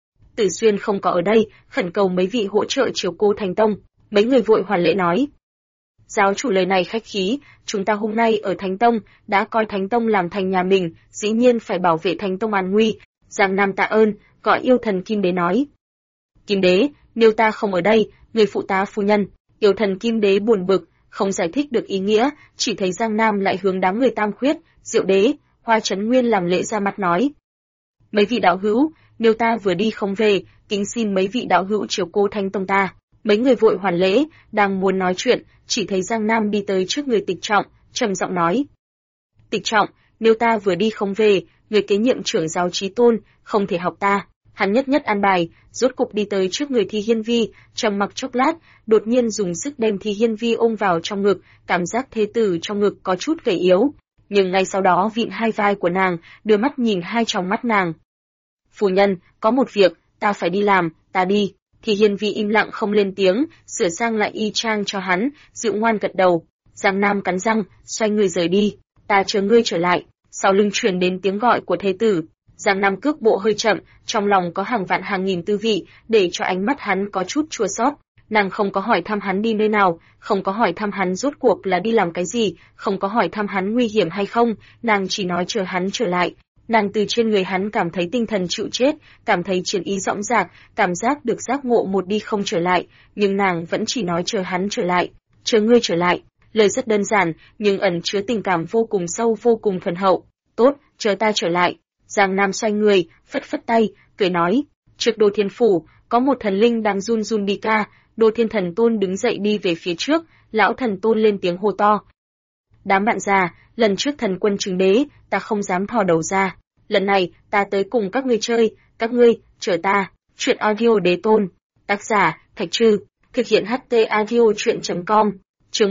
Tử Xuyên không có ở đây, khẩn cầu mấy vị hỗ trợ chiếu cố Thánh Tông. Mấy người vội hoàn lễ nói: Giáo chủ lời này khách khí, chúng ta hôm nay ở Thánh Tông đã coi Thánh Tông làm thành nhà mình, dĩ nhiên phải bảo vệ Thánh Tông an nguy. Giang Nam tạ ơn, gọi yêu thần Kim Đế nói: Kim Đế, nếu ta không ở đây, người phụ tá phu nhân. Yêu thần Kim Đế buồn bực, không giải thích được ý nghĩa, chỉ thấy Giang Nam lại hướng đám người Tam Khuyết, Diệu Đế, Hoa Chấn Nguyên làm lễ ra mặt nói: Mấy vị đạo hữu, nếu ta vừa đi không về, kính xin mấy vị đạo hữu chiếu cố Thánh Tông ta. Mấy người vội hoàn lễ, đang muốn nói chuyện, chỉ thấy Giang Nam đi tới trước người Tịch Trọng, trầm giọng nói: Tịch Trọng, nếu ta vừa đi không về, người kế nhiệm trưởng giáo Chí Tôn không thể học ta. Hắn nhất nhất an bài, rốt cục đi tới trước người Thi Hiên Vi, trầm mặc chốc lát, đột nhiên dùng sức đem Thi Hiên Vi ôm vào trong ngực, cảm giác thế tử trong ngực có chút gầy yếu, nhưng ngay sau đó vịn hai vai của nàng, đưa mắt nhìn hai tròng mắt nàng. Phu nhân, có một việc, ta phải đi làm, ta đi. Thi Hiên Vi im lặng không lên tiếng, sửa sang lại y trang cho hắn, dịu ngoan gật đầu. Giang Nam cắn răng, xoay người rời đi. Ta chờ ngươi trở lại. Sau lưng truyền đến tiếng gọi của thế tử. Giang Nam cước bộ hơi chậm, trong lòng có hàng vạn hàng nghìn tư vị, để cho ánh mắt hắn có chút chua xót. Nàng không có hỏi thăm hắn đi nơi nào, không có hỏi thăm hắn rốt cuộc là đi làm cái gì, không có hỏi thăm hắn nguy hiểm hay không, nàng chỉ nói chờ hắn trở lại. Nàng từ trên người hắn cảm thấy tinh thần chịu chết, cảm thấy chiến ý rõng rạc, cảm giác được giác ngộ một đi không trở lại, nhưng nàng vẫn chỉ nói chờ hắn trở lại, chờ ngươi trở lại. Lời rất đơn giản, nhưng ẩn chứa tình cảm vô cùng sâu vô cùng thuần hậu. Tốt, chờ ta trở lại. Giang Nam xoay người, phất phất tay, cười nói, trước Đô Thiên Phủ, có một thần linh đang run run đi ca. Đô Thiên Thần Tôn đứng dậy đi về phía trước, lão thần tôn lên tiếng hô to. Đám bạn già, lần trước thần quân chứng đế, ta không dám thò đầu ra. Lần này, ta tới cùng các ngươi chơi, các ngươi, chờ ta. Chuyện audio đế tôn. Tác giả, Thạch Trư. Thực hiện HT audio chuyện.com. Chương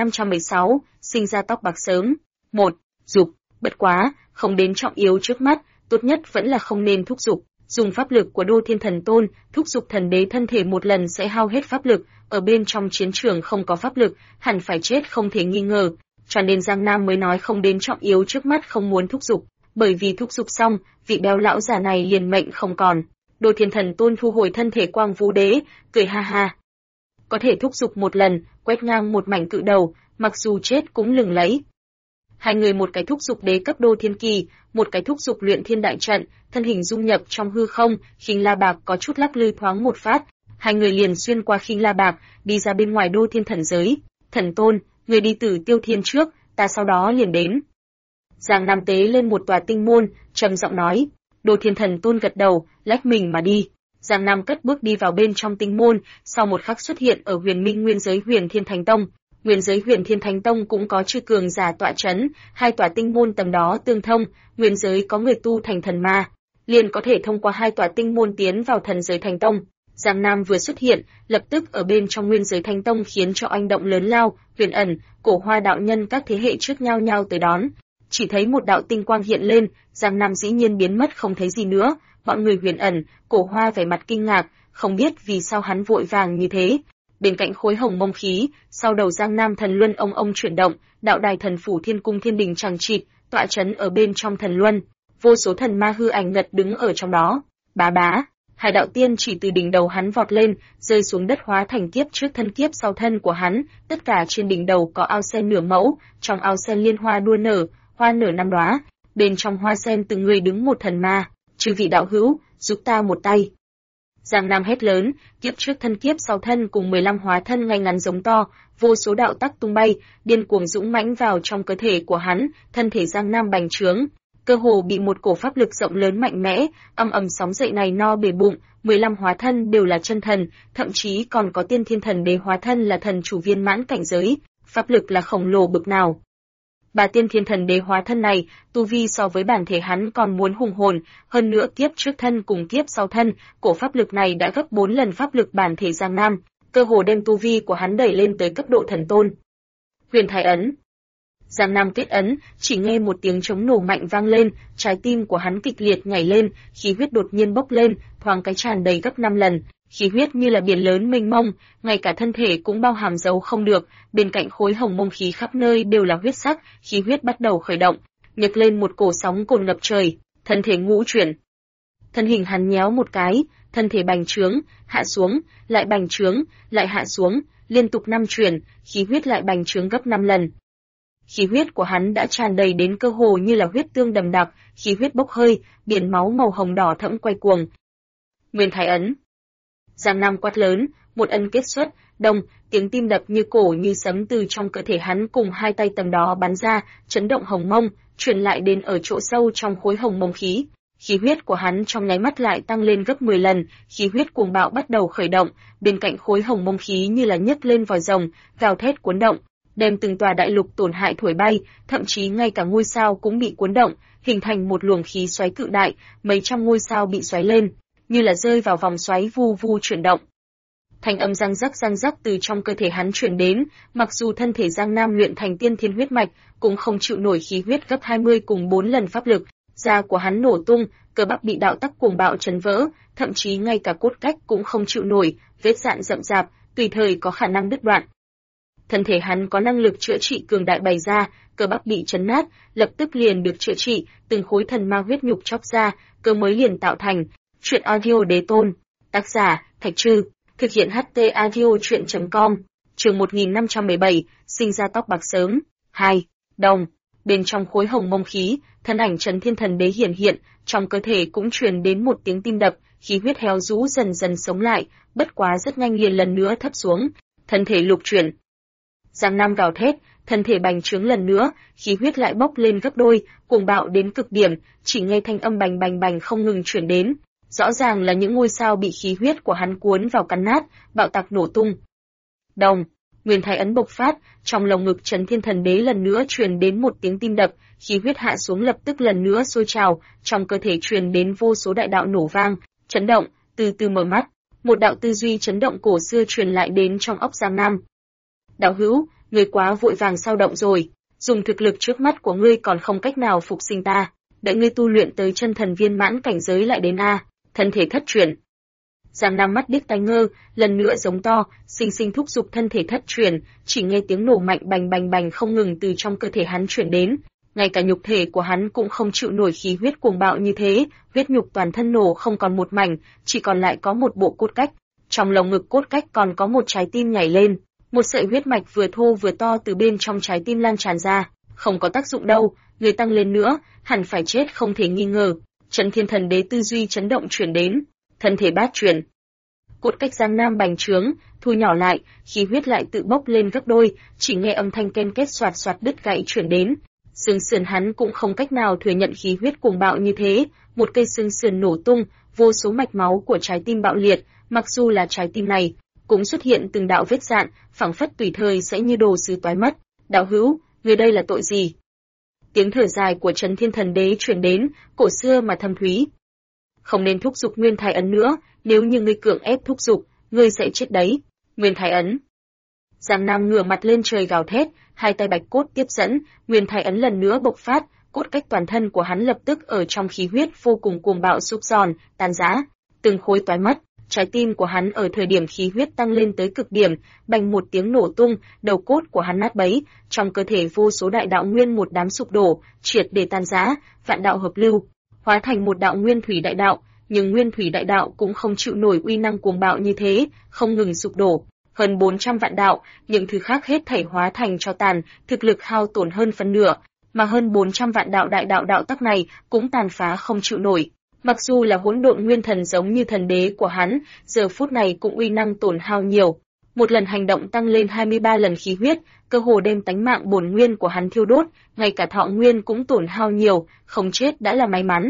1516, sinh ra tóc bạc sớm. 1. Dục, bất quá, không đến trọng yếu trước mắt, tốt nhất vẫn là không nên thúc dục. Dùng pháp lực của Đô Thiên Thần Tôn, thúc dục thần đế thân thể một lần sẽ hao hết pháp lực, ở bên trong chiến trường không có pháp lực, hẳn phải chết không thể nghi ngờ. Cho nên Giang Nam mới nói không đến trọng yếu trước mắt không muốn thúc dục, bởi vì thúc dục xong, vị béo lão già này liền mệnh không còn. Đô Thiên Thần Tôn thu hồi thân thể Quang Vũ Đế, cười ha ha. Có thể thúc dục một lần, quét ngang một mảnh cự đầu, mặc dù chết cũng lừng lẫy. Hai người một cái thúc dục đế cấp Đô Thiên Kỳ, một cái thúc dục luyện thiên đại trận, thân hình dung nhập trong hư không, khinh la bạc có chút lắc lư thoáng một phát, hai người liền xuyên qua khinh la bạc, đi ra bên ngoài Đô Thiên thần giới. Thần Tôn, người đi Tử Tiêu Thiên trước, ta sau đó liền đến. Giang Nam tế lên một tòa tinh môn, trầm giọng nói. Đô Thiên Thần Tôn gật đầu, lách mình mà đi. Giang Nam cất bước đi vào bên trong tinh môn, sau một khắc xuất hiện ở Huyền Minh nguyên giới Huyền Thiên Thánh Tông. Nguyên giới Huyền Thiên Thánh Tông cũng có chư cường giả tọa chấn, hai tòa tinh môn tầm đó tương thông, nguyên giới có người tu thành thần ma, liền có thể thông qua hai tòa tinh môn tiến vào thần giới Thánh Tông. Giang Nam vừa xuất hiện, lập tức ở bên trong nguyên giới Thánh Tông khiến cho oanh động lớn lao, Huyền Ẩn, Cổ Hoa đạo nhân các thế hệ trước nhao nhao tới đón. Chỉ thấy một đạo tinh quang hiện lên, Giang Nam dĩ nhiên biến mất không thấy gì nữa, bọn người Huyền Ẩn, Cổ Hoa vẻ mặt kinh ngạc, không biết vì sao hắn vội vàng như thế. Bên cạnh khối hồng mông khí, sau đầu Giang Nam thần luân ông chuyển động, đạo đài thần phủ Thiên Cung Thiên Đình chằng chịt, tọa chấn ở bên trong thần luân. vô số thần ma hư ảnh ngật đứng ở trong đó. Bá bá, Hải đạo tiên chỉ từ đỉnh đầu hắn vọt lên, rơi xuống đất hóa thành kiếp trước thân kiếp sau thân của hắn, tất cả trên đỉnh đầu có ao sen nửa mẫu, trong ao sen liên hoa đua nở, hoa nở 5 đóa, bên trong hoa sen từng người đứng một thần ma, chư vị đạo hữu, giúp ta một tay. Giang Nam hét lớn, kiếp trước thân kiếp sau thân cùng 15 hóa thân ngay ngắn giống to, vô số đạo tắc tung bay, điên cuồng dũng mãnh vào trong cơ thể của hắn, thân thể Giang Nam bành trướng, cơ hồ bị một cổ pháp lực rộng lớn mạnh mẽ, âm ầm sóng dậy này no bể bụng, 15 hóa thân đều là chân thần, thậm chí còn có tiên thiên thần đế hóa thân là thần chủ viên mãn cảnh giới, pháp lực là khổng lồ bực nào. Bà tiên thiên thần đế hóa thân này, tu vi so với bản thể hắn còn muốn hùng hồn, hơn nữa kiếp trước thân cùng kiếp sau thân, cổ pháp lực này đã gấp 4 lần pháp lực bản thể Giang Nam, cơ hồ đem tu vi của hắn đẩy lên tới cấp độ thần tôn. Huyền Thái ấn. Giang Nam kết ấn, chỉ nghe một tiếng trống nổ mạnh vang lên, trái tim của hắn kịch liệt nhảy lên, khí huyết đột nhiên bốc lên, thoáng cái tràn đầy gấp 5 lần, khí huyết như là biển lớn mênh mông, ngay cả thân thể cũng bao hàm giấu không được, bên cạnh khối hồng mông khí khắp nơi đều là huyết sắc, khí huyết bắt đầu khởi động, nhấc lên một cổ sóng cồn ngập trời, thân thể ngũ chuyển. Thân hình hắn nhéo một cái, thân thể bành trướng, hạ xuống, lại bành trướng, lại hạ xuống, liên tục 5 chuyển, khí huyết lại bành trướng gấp 5 lần. Khí huyết của hắn đã tràn đầy đến cơ hồ như là huyết tương đầm đặc, khí huyết bốc hơi, biển máu màu hồng đỏ thẫm quay cuồng. Nguyên Thái ấn. Giang Nam quát lớn, một ấn kết xuất, đồng, tiếng tim đập như cổ như sấm từ trong cơ thể hắn cùng hai tay tầm đó bắn ra, chấn động hồng mông, truyền lại đến ở chỗ sâu trong khối hồng mông khí. Khí huyết của hắn trong nháy mắt lại tăng lên gấp 10 lần, khí huyết cuồng bạo bắt đầu khởi động, bên cạnh khối hồng mông khí như là nhấc lên vòi rồng, gào thét cuốn động, đem từng tòa đại lục tổn hại thổi bay, thậm chí ngay cả ngôi sao cũng bị cuốn động, hình thành một luồng khí xoáy cự đại, mấy trăm ngôi sao bị xoáy lên, như là rơi vào vòng xoáy vu vu chuyển động. Thanh âm răng rắc từ trong cơ thể hắn truyền đến, mặc dù thân thể Giang Nam luyện thành tiên thiên huyết mạch, cũng không chịu nổi khí huyết gấp 20 cùng 4 lần pháp lực, da của hắn nổ tung, cơ bắp bị đạo tắc cuồng bạo chấn vỡ, thậm chí ngay cả cốt cách cũng không chịu nổi, vết dạn rậm rạp, tùy thời có khả năng đứt đoạn. Thân thể hắn có năng lực chữa trị cường đại bày ra, cơ bắp bị chấn nát, lập tức liền được chữa trị, từng khối thần ma huyết nhục chóc ra, cơ mới liền tạo thành. Truyện audio đế tôn, tác giả Thạch Trư, thực hiện HT audio truyện.com, chương 1517, sinh ra tóc bạc sớm. 2. Đồng, bên trong khối hồng mông khí, thân ảnh Trấn Thiên Thần Đế hiển hiện, trong cơ thể cũng truyền đến một tiếng tim đập, khí huyết héo rũ dần dần sống lại, bất quá rất nhanh liền lần nữa thấp xuống, thân thể lục chuyển. Giang Nam gào thét, thân thể bành trướng lần nữa, khí huyết lại bốc lên gấp đôi, cuồng bạo đến cực điểm, chỉ nghe thanh âm bành bành bành không ngừng truyền đến. Rõ ràng là những ngôi sao bị khí huyết của hắn cuốn vào cắn nát, bạo tạc nổ tung. Đồng, Nguyên Thái ấn bộc phát, trong lồng ngực Trấn Thiên Thần Đế lần nữa truyền đến một tiếng tim đập, khí huyết hạ xuống lập tức lần nữa sôi trào, trong cơ thể truyền đến vô số đại đạo nổ vang, chấn động, từ từ mở mắt, một đạo tư duy chấn động cổ xưa truyền lại đến trong óc Giang Nam. Đạo hữu, ngươi quá vội vàng sao động rồi, dùng thực lực trước mắt của ngươi còn không cách nào phục sinh ta, đợi ngươi tu luyện tới chân thần viên mãn cảnh giới lại đến a. Thân thể thất truyền. Giang Nam mắt điếc tai ngơ, lần nữa giống to, sinh thúc giục thân thể thất truyền, chỉ nghe tiếng nổ mạnh bành bành bành không ngừng từ trong cơ thể hắn truyền đến, ngay cả nhục thể của hắn cũng không chịu nổi khí huyết cuồng bạo như thế, huyết nhục toàn thân nổ không còn một mảnh, chỉ còn lại có một bộ cốt cách, trong lồng ngực cốt cách còn có một trái tim nhảy lên, một sợi huyết mạch vừa thô vừa to từ bên trong trái tim lan tràn ra, không có tác dụng đâu, người tăng lên nữa, hẳn phải chết không thể nghi ngờ. Trấn Thiên Thần Đế tư duy chấn động chuyển đến, thân thể bát chuyển. Cốt cách Giang Nam bành trướng, thu nhỏ lại, khí huyết lại tự bốc lên gấp đôi, chỉ nghe âm thanh ken kết xoạt xoạt đứt gãy chuyển đến. Xương sườn hắn cũng không cách nào thừa nhận khí huyết cuồng bạo như thế, một cây xương sườn nổ tung, vô số mạch máu của trái tim bạo liệt, mặc dù là trái tim này, cũng xuất hiện từng đạo vết dạn, phảng phất tùy thời sẽ như đồ sứ toái mất. Đạo hữu, người đây là tội gì? Tiếng thở dài của Trấn Thiên Thần Đế truyền đến, cổ xưa mà thâm thúy. Không nên thúc giục Nguyên Thái ấn nữa, nếu như ngươi cưỡng ép thúc giục, ngươi sẽ chết đấy. Nguyên Thái ấn. Giang Nam ngửa mặt lên trời gào thét, hai tay bạch cốt tiếp dẫn, Nguyên Thái ấn lần nữa bộc phát, cốt cách toàn thân của hắn lập tức ở trong khí huyết vô cùng cuồng bạo sụp giòn, tan rã, từng khối toái mất. Trái tim của hắn ở thời điểm khí huyết tăng lên tới cực điểm, bành một tiếng nổ tung, đầu cốt của hắn nát bấy, trong cơ thể vô số đại đạo nguyên một đám sụp đổ, triệt để tan rã, vạn đạo hợp lưu, hóa thành một đạo nguyên thủy đại đạo, nhưng nguyên thủy đại đạo cũng không chịu nổi uy năng cuồng bạo như thế, không ngừng sụp đổ. Hơn 400 vạn đạo, những thứ khác hết thảy hóa thành tro tàn, thực lực hao tổn hơn phân nửa, mà hơn 400 vạn đạo đại đạo đạo tắc này cũng tàn phá không chịu nổi. Mặc dù là hỗn độn nguyên thần giống như thần đế của hắn, giờ phút này cũng uy năng tổn hao nhiều. Một lần hành động tăng lên 23 lần khí huyết, cơ hồ đem tánh mạng bổn nguyên của hắn thiêu đốt, ngay cả thọ nguyên cũng tổn hao nhiều, không chết đã là may mắn.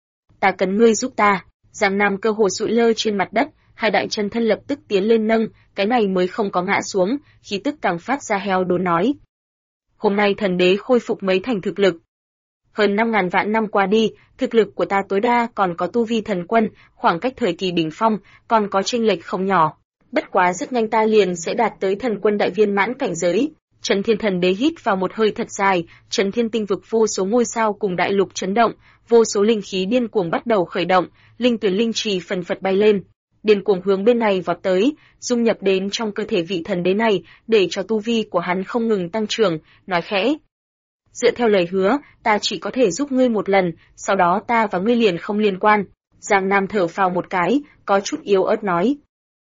Ta cần ngươi giúp ta. Giang Nam cơ hồ sụi lơ trên mặt đất, hai đại chân thân lập tức tiến lên nâng, cái này mới không có ngã xuống, khí tức càng phát ra heo đốn nói. Hôm nay thần đế khôi phục mấy thành thực lực. Hơn 5.000 vạn năm qua đi, thực lực của ta tối đa còn có tu vi thần quân, khoảng cách thời kỳ đỉnh phong, còn có chênh lệch không nhỏ. Bất quá rất nhanh ta liền sẽ đạt tới thần quân đại viên mãn cảnh giới. Trấn Thiên Thần Đế hít vào một hơi thật dài, Trấn Thiên tinh vực vô số ngôi sao cùng đại lục chấn động, vô số linh khí điên cuồng bắt đầu khởi động, linh tuyển linh trì phần phật bay lên, điên cuồng hướng bên này vọt tới, dung nhập đến trong cơ thể vị thần đế này, để cho tu vi của hắn không ngừng tăng trưởng, nói khẽ. Dựa theo lời hứa, ta chỉ có thể giúp ngươi một lần, sau đó ta và ngươi liền không liên quan. Giang Nam thở phào một cái, có chút yếu ớt nói.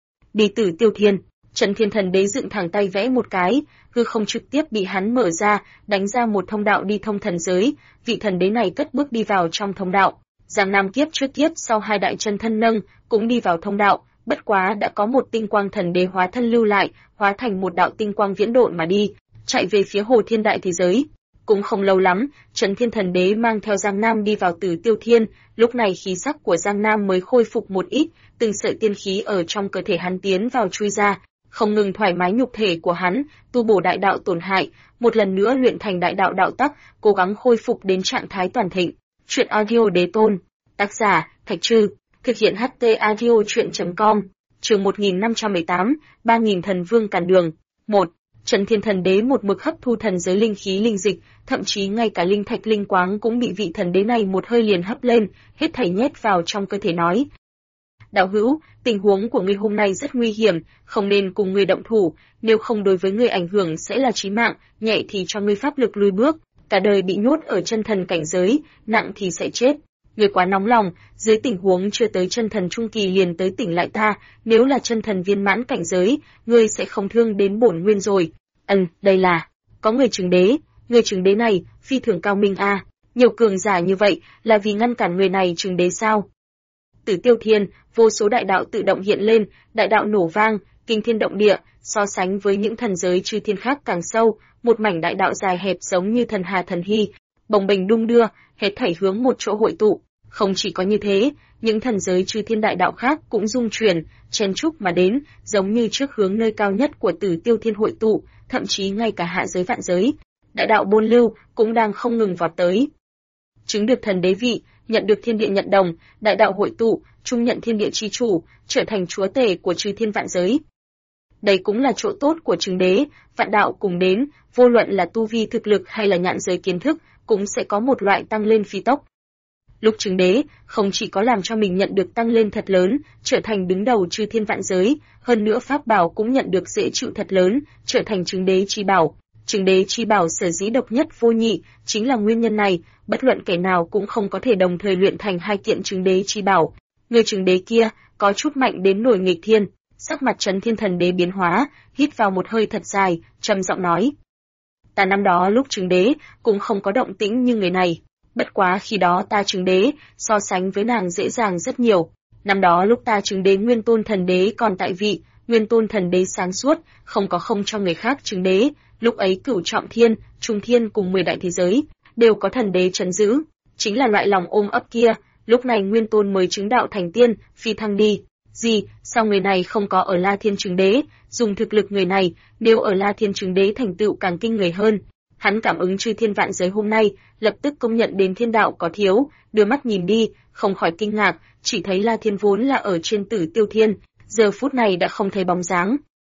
Đi Tử Tiêu Thiên. Trấn Thiên Thần Đế dựng thẳng tay vẽ một cái, hư không trực tiếp bị hắn mở ra, đánh ra một thông đạo đi thông thần giới, vị thần đế này cất bước đi vào trong thông đạo. Giang Nam kiếp trước kiếp sau hai đại chân thân nâng, cũng đi vào thông đạo, bất quá đã có một tinh quang thần đế hóa thân lưu lại, hóa thành một đạo tinh quang viễn độn mà đi, chạy về phía Hồ Thiên đại thế giới. Cũng không lâu lắm, Trấn Thiên Thần Đế mang theo Giang Nam đi vào Tử Tiêu Thiên, lúc này khí sắc của Giang Nam mới khôi phục một ít, từng sợi tiên khí ở trong cơ thể hắn tiến vào chui ra, không ngừng thoải mái nhục thể của hắn, tu bổ đại đạo tổn hại, một lần nữa luyện thành đại đạo đạo tắc, cố gắng khôi phục đến trạng thái toàn thịnh. Truyện audio đế tôn, tác giả Thạch Trư, thực hiện HT audio truyện.com, chương 1518, 3000 thần vương cản đường. 1. Trấn Thiên Thần Đế một mực hấp thu thần giới linh khí linh dịch, thậm chí ngay cả linh thạch linh quáng cũng bị vị thần đế này một hơi liền hấp lên, hết thảy nhét vào trong cơ thể nói. Đạo hữu, tình huống của ngươi hôm nay rất nguy hiểm, không nên cùng ngươi động thủ, nếu không đối với ngươi ảnh hưởng sẽ là chí mạng, nhẹ thì cho ngươi pháp lực lùi bước, cả đời bị nhốt ở chân thần cảnh giới, nặng thì sẽ chết. Ngươi quá nóng lòng, dưới tình huống chưa tới chân thần trung kỳ liền tới tỉnh lại ta, nếu là chân thần viên mãn cảnh giới, ngươi sẽ không thương đến bổn nguyên rồi. Đây là, có người chứng đế này, phi thường cao minh a, nhiều cường giả như vậy, là vì ngăn cản người này chứng đế sao? Tử Tiêu Thiên, vô số đại đạo tự động hiện lên, đại đạo nổ vang, kinh thiên động địa, so sánh với những thần giới chư thiên khác càng sâu, một mảnh đại đạo dài hẹp giống như thần hà thần hy, bồng bềnh đung đưa, hết thảy hướng một chỗ hội tụ. Không chỉ có như thế, những thần giới chư thiên đại đạo khác cũng dung chuyển, chen chúc mà đến, giống như trước hướng nơi cao nhất của Tử Tiêu Thiên hội tụ, thậm chí ngay cả hạ giới vạn giới, đại đạo bôn lưu cũng đang không ngừng vọt tới. Chứng được thần đế vị, nhận được thiên địa nhận đồng, đại đạo hội tụ, trung nhận thiên địa chi chủ, trở thành chúa tể của chư thiên vạn giới. Đây cũng là chỗ tốt của chứng đế, vạn đạo cùng đến, vô luận là tu vi thực lực hay là nhãn giới kiến thức, cũng sẽ có một loại tăng lên phi tốc. Lúc chứng đế, không chỉ có làm cho mình nhận được tăng lên thật lớn, trở thành đứng đầu chư thiên vạn giới, hơn nữa pháp bảo cũng nhận được dễ chịu thật lớn, trở thành chứng đế chi bảo. Chứng đế chi bảo sở dĩ độc nhất vô nhị, chính là nguyên nhân này, bất luận kẻ nào cũng không có thể đồng thời luyện thành hai kiện chứng đế chi bảo. Người chứng đế kia, có chút mạnh đến nổi nghịch thiên, sắc mặt Trấn Thiên Thần Đế biến hóa, hít vào một hơi thật dài, trầm giọng nói. Ta năm đó lúc chứng đế, cũng không có động tĩnh như người này. Bất quá khi đó ta chứng đế, so sánh với nàng dễ dàng rất nhiều. Năm đó lúc ta chứng đế Nguyên Tôn Thần Đế còn tại vị, Nguyên Tôn Thần Đế sáng suốt, không cho người khác chứng đế. Lúc ấy Cửu Trọng Thiên, Trung Thiên cùng 10 đại thế giới, đều có thần đế trấn giữ. Chính là loại lòng ôm ấp kia, lúc này Nguyên Tôn mới chứng đạo thành tiên, phi thăng đi. Sao người này không có ở La Thiên chứng đế, dùng thực lực người này, nếu ở La Thiên chứng đế thành tựu càng kinh người hơn. Hắn cảm ứng chư thiên vạn giới hôm nay, lập tức công nhận đến thiên đạo có thiếu, đưa mắt nhìn đi, không khỏi kinh ngạc, chỉ thấy La Thiên vốn là ở trên Tử Tiêu Thiên, giờ phút này đã không thấy bóng dáng.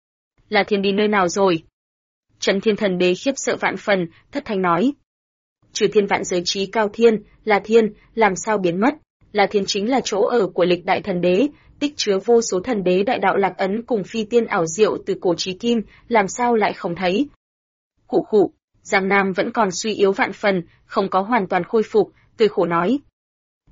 La Thiên đi nơi nào rồi? Trấn Thiên Thần Đế khiếp sợ vạn phần, thất thanh nói. Chư thiên vạn giới trí cao thiên, La Thiên, làm sao biến mất? La Thiên chính là chỗ ở của lịch đại thần đế, tích chứa vô số thần đế đại đạo lạc ấn cùng phi tiên ảo diệu từ cổ chí kim, làm sao lại không thấy? Khụ. Giang Nam vẫn còn suy yếu vạn phần, không có hoàn toàn khôi phục, cười khổ nói.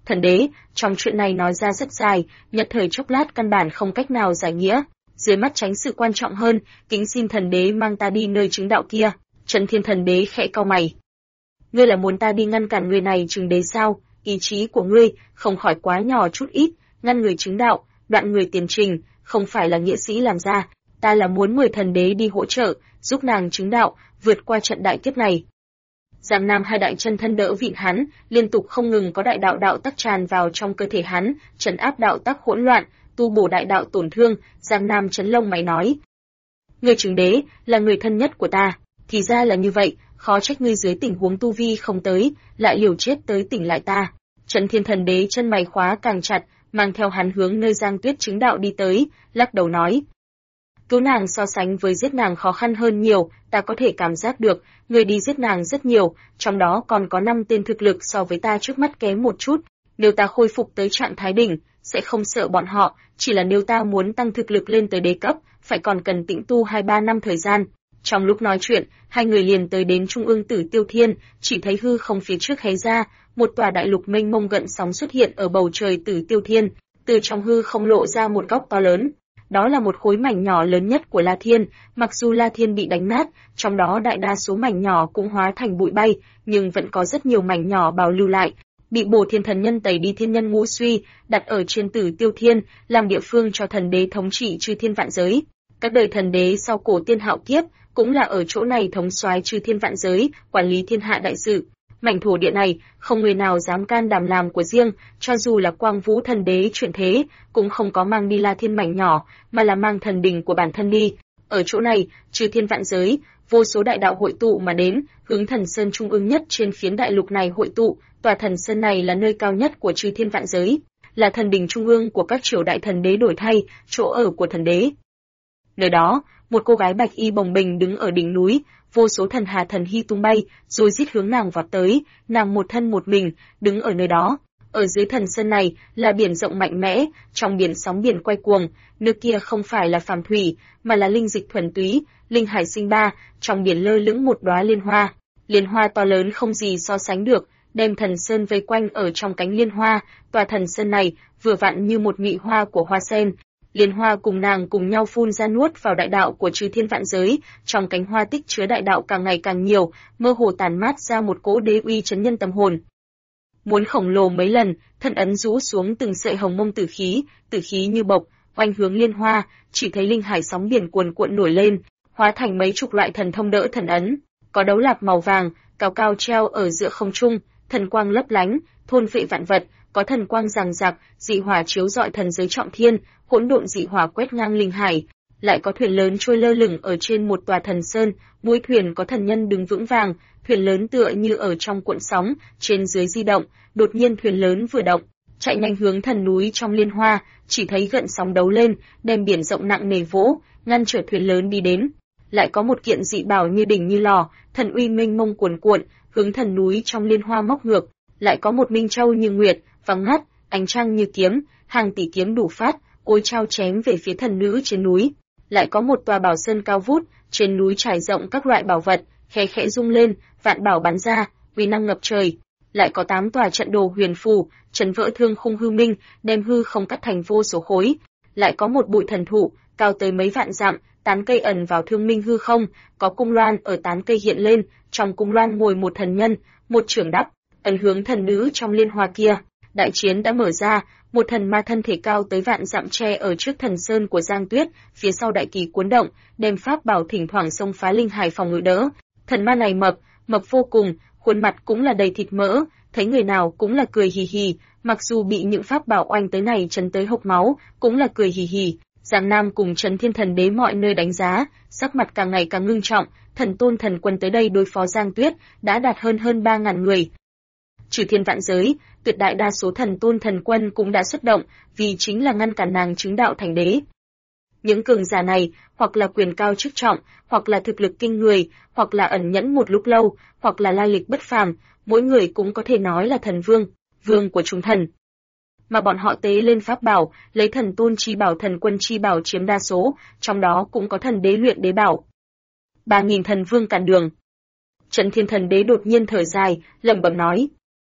Thần đế, trong chuyện này nói ra rất dài, nhất thời chốc lát căn bản không cách nào giải nghĩa. Dưới mắt tránh sự quan trọng hơn, kính xin thần đế mang ta đi nơi chứng đạo kia. Trấn Thiên thần đế khẽ cau mày. Ngươi là muốn ta đi ngăn cản người này chứng đế sao? Ý chí của ngươi không khỏi quá nhỏ chút ít, ngăn người chứng đạo, đoạn người tiền trình, không phải là nghĩa sĩ làm ra. Ta là muốn mời thần đế đi hỗ trợ, giúp nàng chứng đạo, vượt qua trận đại kiếp này. Giang Nam hai đại chân thân đỡ vịn hắn, liên tục không ngừng có đại đạo đạo tắc tràn vào trong cơ thể hắn, trấn áp đạo tắc hỗn loạn, tu bổ đại đạo tổn thương. Giang Nam chấn lông mày nói: Ngươi chứng đế là người thân nhất của ta, thì ra là như vậy, khó trách ngươi dưới tình huống tu vi không tới, lại liều chết tới tỉnh lại ta. Trấn Thiên thần đế chân mày khóa càng chặt, mang theo hắn hướng nơi Giang Tuyết chứng đạo đi tới, lắc đầu nói: Cứu nàng so sánh với giết nàng khó khăn hơn nhiều, ta có thể cảm giác được, người đi giết nàng rất nhiều, trong đó còn có 5 tên thực lực so với ta trước mắt kém một chút. Nếu ta khôi phục tới trạng thái đỉnh, sẽ không sợ bọn họ, chỉ là nếu ta muốn tăng thực lực lên tới đế cấp, phải còn cần tĩnh tu 2-3 năm thời gian. Trong lúc nói chuyện, hai người liền tới đến trung ương Tử Tiêu Thiên, chỉ thấy hư không phía trước hé ra, một tòa đại lục mênh mông gợn sóng xuất hiện ở bầu trời Tử Tiêu Thiên, từ trong hư không lộ ra một góc to lớn. Đó là một khối mảnh nhỏ lớn nhất của La Thiên, mặc dù La Thiên bị đánh nát, trong đó đại đa số mảnh nhỏ cũng hóa thành bụi bay, nhưng vẫn có rất nhiều mảnh nhỏ bảo lưu lại, bị Bổ Thiên thần nhân tẩy đi thiên nhân ngũ suy, đặt ở trên Tử Tiêu Thiên, làm địa phương cho thần đế thống trị chư thiên vạn giới. Các đời thần đế sau cổ tiên hạo kiếp cũng là ở chỗ này thống soái chư thiên vạn giới, quản lý thiên hạ đại sự. Mảnh thổ địa này, không người nào dám can đảm làm của riêng, cho dù là Quang Vũ thần đế chuyển thế, cũng không có mang đi La Thiên mảnh nhỏ, mà là mang thần đình của bản thân đi. Ở chỗ này, chư thiên vạn giới, vô số đại đạo hội tụ mà đến, hướng thần sơn trung ương nhất trên phiến đại lục này hội tụ. Tòa thần sơn này là nơi cao nhất của chư thiên vạn giới, là thần đình trung ương của các triều đại thần đế đổi thay, chỗ ở của thần đế. Nơi đó, một cô gái bạch y bồng bềnh đứng ở đỉnh núi, vô số thần hà thần hy tung bay, rồi giết hướng nàng vọt tới, nàng một thân một mình, đứng ở nơi đó. Ở dưới thần sơn này là biển rộng mạnh mẽ, trong biển sóng biển quay cuồng, nước kia không phải là phàm thủy, mà là linh dịch thuần túy, linh hải sinh ba, trong biển lơ lửng một đóa liên hoa. Liên hoa to lớn không gì so sánh được, đem thần sơn vây quanh ở trong cánh liên hoa, tòa thần sơn này vừa vặn như một nhụy hoa của hoa sen. Liên hoa cùng nàng cùng nhau phun ra nuốt vào đại đạo của chư thiên vạn giới, trong cánh hoa tích chứa đại đạo càng ngày càng nhiều, mơ hồ tàn mát ra một cỗ đế uy chấn nhân tâm hồn. Muốn khổng lồ mấy lần, thân ấn rũ xuống từng sợi hồng mông tử khí như bộc, oanh hướng liên hoa, chỉ thấy linh hải sóng biển cuồn cuộn nổi lên, hóa thành mấy chục loại thần thông đỡ thần ấn, có đấu lạp màu vàng, cao cao treo ở giữa không trung, thần quang lấp lánh, thôn phệ vạn vật, có thần quang ràng rạc, dị hỏa chiếu rọi thần giới trọng thiên, hỗn độn dị hỏa quét ngang linh hải, lại có thuyền lớn trôi lơ lửng ở trên một tòa thần sơn, mũi thuyền có thần nhân đứng vững vàng, thuyền lớn tựa như ở trong cuộn sóng, trên dưới di động, đột nhiên thuyền lớn vừa động, chạy nhanh hướng thần núi trong liên hoa, chỉ thấy gợn sóng đấu lên, đem biển rộng nặng nề vỗ, ngăn trở thuyền lớn đi đến. Lại có một kiện dị bảo như đỉnh như lò, thần uy mênh mông cuồn cuộn, hướng thần núi trong liên hoa móc ngược, lại có một minh châu như nguyệt, vắng ngắt, ánh trăng như kiếm, hàng tỷ kiếm đủ phát, cối trao chém về phía thần nữ trên núi. Lại có một tòa bảo sơn cao vút, trên núi trải rộng các loại bảo vật, khẽ khẽ rung lên, vạn bảo bắn ra, uy năng ngập trời. Lại có 8 tòa trận đồ huyền phù, trấn vỡ thương khung hư minh, đem hư không cắt thành vô số khối. Lại có một bụi thần thụ, cao tới mấy vạn dặm, tán cây ẩn vào thương minh hư không, có cung loan ở tán cây hiện lên, trong cung loan ngồi một thần nhân, một trưởng đắp, ấn hướng thần nữ trong liên hoa kia. Đại chiến đã mở ra, một thần ma thân thể cao tới vạn dặm tre ở trước thần sơn của Giang Tuyết, phía sau đại kỳ cuốn động, đem pháp bảo thỉnh thoảng xông phá linh hải phòng ngự đỡ. Thần ma này mập vô cùng, khuôn mặt cũng là đầy thịt mỡ, thấy người nào cũng là cười hì hì, mặc dù bị những pháp bảo oanh tới này chấn tới hộc máu, cũng là cười hì hì. Giang Nam cùng Trấn Thiên thần đế mọi nơi đánh giá, sắc mặt càng ngày càng ngưng trọng, thần tôn thần quân tới đây đối phó Giang Tuyết đã đạt hơn 3.000 người. Trừ thiên vạn giới, tuyệt đại đa số thần tôn thần quân cũng đã xuất động, vì chính là ngăn cản nàng chứng đạo thành đế. Những cường giả này, hoặc là quyền cao chức trọng, hoặc là thực lực kinh người, hoặc là ẩn nhẫn một lúc lâu, hoặc là lai lịch bất phàm, mỗi người cũng có thể nói là thần vương, vương của chúng thần. Mà bọn họ tế lên pháp bảo, lấy thần tôn chi bảo thần quân chi bảo chiếm đa số, trong đó cũng có thần đế luyện đế bảo. 3.000 thần vương cản đường. Trấn Thiên thần đế đột nhiên thở dài, lẩm bẩm nói: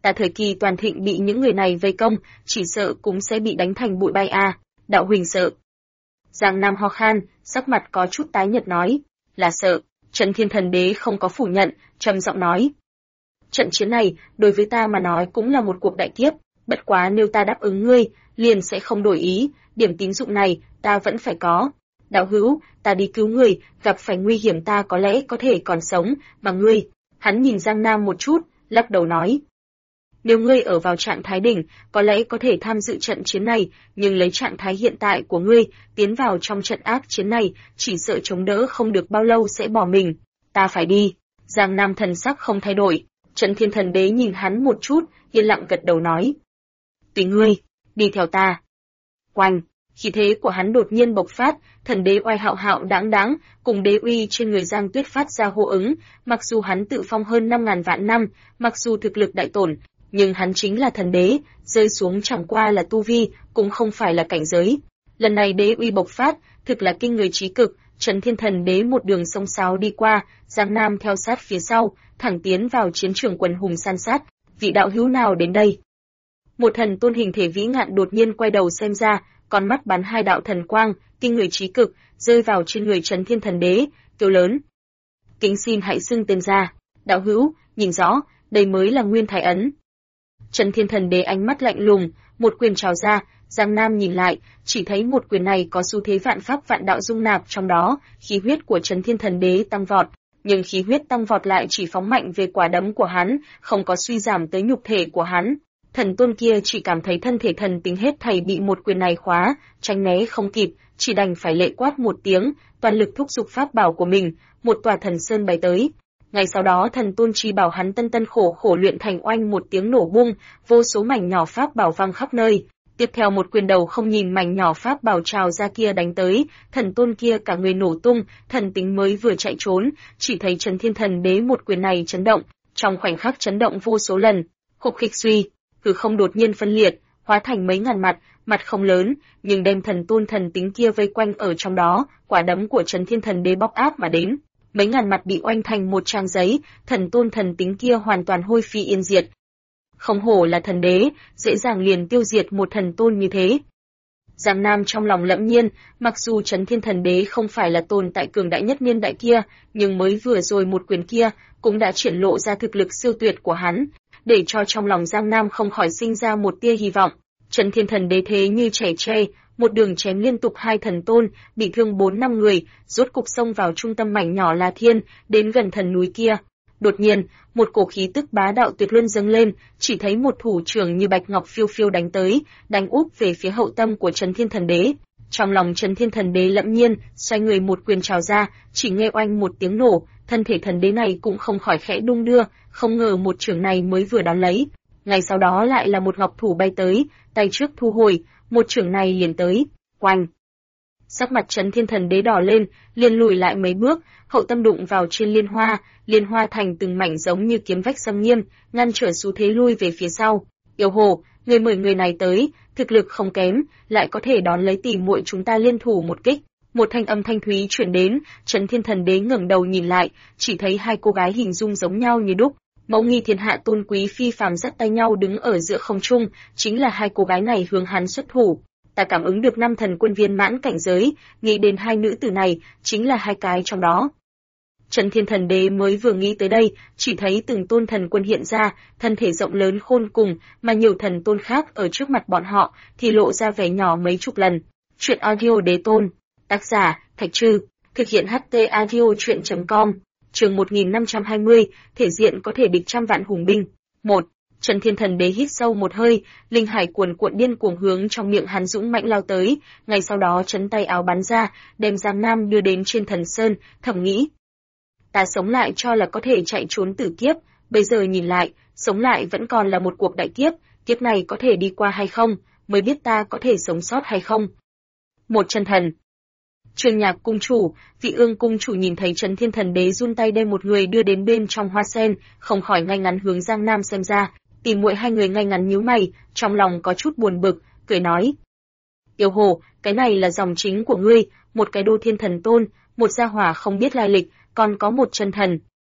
Ta thời kỳ toàn thịnh bị những người này vây công, chỉ sợ cũng sẽ bị đánh thành bụi bay à, đạo huỳnh sợ. Giang Nam ho khan, sắc mặt có chút tái nhợt nói, là sợ. Trấn Thiên Thần Đế không có phủ nhận, trầm giọng nói. Trận chiến này, đối với ta mà nói cũng là một cuộc đại kiếp, bất quá nếu ta đáp ứng ngươi, liền sẽ không đổi ý, điểm tín dụng này, ta vẫn phải có. Đạo hữu, ta đi cứu người, gặp phải nguy hiểm ta có lẽ có thể còn sống, mà ngươi, hắn nhìn Giang Nam một chút, lắc đầu nói. Nếu ngươi ở vào trạng thái đỉnh, có lẽ có thể tham dự trận chiến này, nhưng lấy trạng thái hiện tại của ngươi, tiến vào trong trận ác chiến này, chỉ sợ chống đỡ không được bao lâu sẽ bỏ mình. Ta phải đi. Giang Nam thần sắc không thay đổi. Trấn Thiên Thần Đế nhìn hắn một chút, yên lặng gật đầu nói. Tùy ngươi, đi theo ta. Oanh, khí thế của hắn đột nhiên bộc phát, thần đế oai hạo hạo đáng đáng, cùng đế uy trên người Giang Tuyết phát ra hô ứng, mặc dù hắn tự phong hơn 5.000 vạn năm, mặc dù thực lực đại tổn, nhưng hắn chính là thần đế, rơi xuống chẳng qua là tu vi, cũng không phải là cảnh giới. Lần này đế uy bộc phát, thực là kinh người trí cực, Trấn Thiên Thần Đế một đường sông sáo đi qua, Giang Nam theo sát phía sau, thẳng tiến vào chiến trường quần hùng san sát. Vị đạo hữu nào đến đây? Một thần tôn hình thể vĩ ngạn đột nhiên quay đầu xem ra, con mắt bắn hai đạo thần quang, kinh người trí cực, rơi vào trên người Trấn Thiên Thần Đế, kêu lớn. Kính xin hãy xưng tên ra, đạo hữu, nhìn rõ, đây mới là Nguyên Thái Ấn. Trấn Thiên Thần Đế ánh mắt lạnh lùng, một quyền trào ra, Giang Nam nhìn lại, chỉ thấy một quyền này có xu thế vạn pháp vạn đạo dung nạp trong đó, khí huyết của Trấn Thiên Thần Đế tăng vọt, nhưng khí huyết tăng vọt lại chỉ phóng mạnh về quả đấm của hắn, không có suy giảm tới nhục thể của hắn. Thần tôn kia chỉ cảm thấy thân thể thần tính hết thảy bị một quyền này khóa, tránh né không kịp, chỉ đành phải lệ quát một tiếng, toàn lực thúc giục pháp bảo của mình, một tòa thần sơn bay tới. Ngay sau đó thần tôn chỉ bảo hắn tân tân khổ khổ luyện thành oanh một tiếng nổ bung, vô số mảnh nhỏ pháp bảo văng khắp nơi. Tiếp theo một quyền đầu không nhìn mảnh nhỏ pháp bảo trào ra kia đánh tới, thần tôn kia cả người nổ tung, thần tính mới vừa chạy trốn, chỉ thấy Trấn Thiên Thần Đế một quyền này chấn động, trong khoảnh khắc chấn động vô số lần, khục khịch suy, hư không đột nhiên phân liệt, hóa thành mấy ngàn mặt, mặt không lớn, nhưng đem thần tôn thần tính kia vây quanh ở trong đó, quả đấm của Trấn Thiên Thần Đế bóc áp mà đến. Mấy ngàn mặt bị oanh thành một trang giấy, thần tôn thần tính kia hoàn toàn hôi phi yên diệt. Không hổ là thần đế, dễ dàng liền tiêu diệt một thần tôn như thế. Giang Nam trong lòng lẫm nhiên, mặc dù Trấn Thiên Thần Đế không phải là tồn tại cường đại nhất niên đại kia, nhưng mới vừa rồi một quyền kia, cũng đã triển lộ ra thực lực siêu tuyệt của hắn, để cho trong lòng Giang Nam không khỏi sinh ra một tia hy vọng. Trấn Thiên Thần Đế thế như trẻ tre, một đường chém liên tục hai thần tôn, bị thương 4-5 người, rốt cục xông vào trung tâm mảnh nhỏ La Thiên, đến gần thần núi kia. Đột nhiên, một cổ khí tức bá đạo tuyệt luân dâng lên, chỉ thấy một thủ trưởng như bạch ngọc phiêu phiêu đánh tới, đánh úp về phía hậu tâm của Trấn Thiên Thần Đế. Trong lòng Trấn Thiên Thần Đế lẫm nhiên, xoay người một quyền trào ra, chỉ nghe oanh một tiếng nổ, thân thể thần đế này cũng không khỏi khẽ đung đưa, không ngờ một chưởng này mới vừa đón lấy, ngay sau đó lại là một ngọc thủ bay tới, tay trước thu hồi, một chưởng này liền tới, oanh. Sắc mặt Trấn Thiên Thần Đế đỏ lên, liền lùi lại mấy bước, hậu tâm đụng vào trên liên hoa thành từng mảnh giống như kiếm vách xâm nghiêm, ngăn trở xu thế lui về phía sau. Yêu hồ, người mời người này tới, thực lực không kém, lại có thể đón lấy tỷ muội chúng ta liên thủ một kích. Một thanh âm thanh thúy truyền đến, Trấn Thiên Thần Đế ngẩng đầu nhìn lại, chỉ thấy hai cô gái hình dung giống nhau như đúc, mẫu nghi thiên hạ tôn quý phi phàm dắt tay nhau đứng ở giữa không trung, chính là hai cô gái này hướng hắn xuất thủ. Ta cảm ứng được 5 thần quân viên mãn cảnh giới, nghĩ đến hai nữ tử này, chính là hai cái trong đó. Trấn Thiên Thần Đế mới vừa nghĩ tới đây, chỉ thấy từng tôn thần quân hiện ra, thân thể rộng lớn khôn cùng, mà nhiều thần tôn khác ở trước mặt bọn họ, thì lộ ra vẻ nhỏ mấy chục lần. Chuyện audio đế tôn, tác giả, Thạch Trư, thực hiện HT audio chuyện.com, chương 1520, thể diện có thể địch trăm vạn hùng binh. 1. Trấn Thiên Thần Đế hít sâu một hơi, linh hải cuồn cuộn điên cuồng hướng trong miệng hắn dũng mãnh lao tới, ngay sau đó chấn tay áo bắn ra, đem Giang Nam đưa đến trên thần sơn, thầm nghĩ: ta sống lại cho là có thể chạy trốn tử kiếp, bây giờ nhìn lại, sống lại vẫn còn là một cuộc đại kiếp, kiếp này có thể đi qua hay không, mới biết ta có thể sống sót hay không. Một chân thần. Trường Nhạc cung chủ, Vị Ương cung chủ nhìn thấy Trấn Thiên Thần Đế run tay đem một người đưa đến bên trong hoa sen, không khỏi ngay ngắn hướng Giang Nam xem ra, tìm muội hai người ngay ngắn nhíu mày, trong lòng có chút buồn bực, cười nói: Yêu hồ, cái này là dòng chính của ngươi, một cái đô thiên thần tôn, một gia hỏa không biết lai lịch, còn có một chân thần.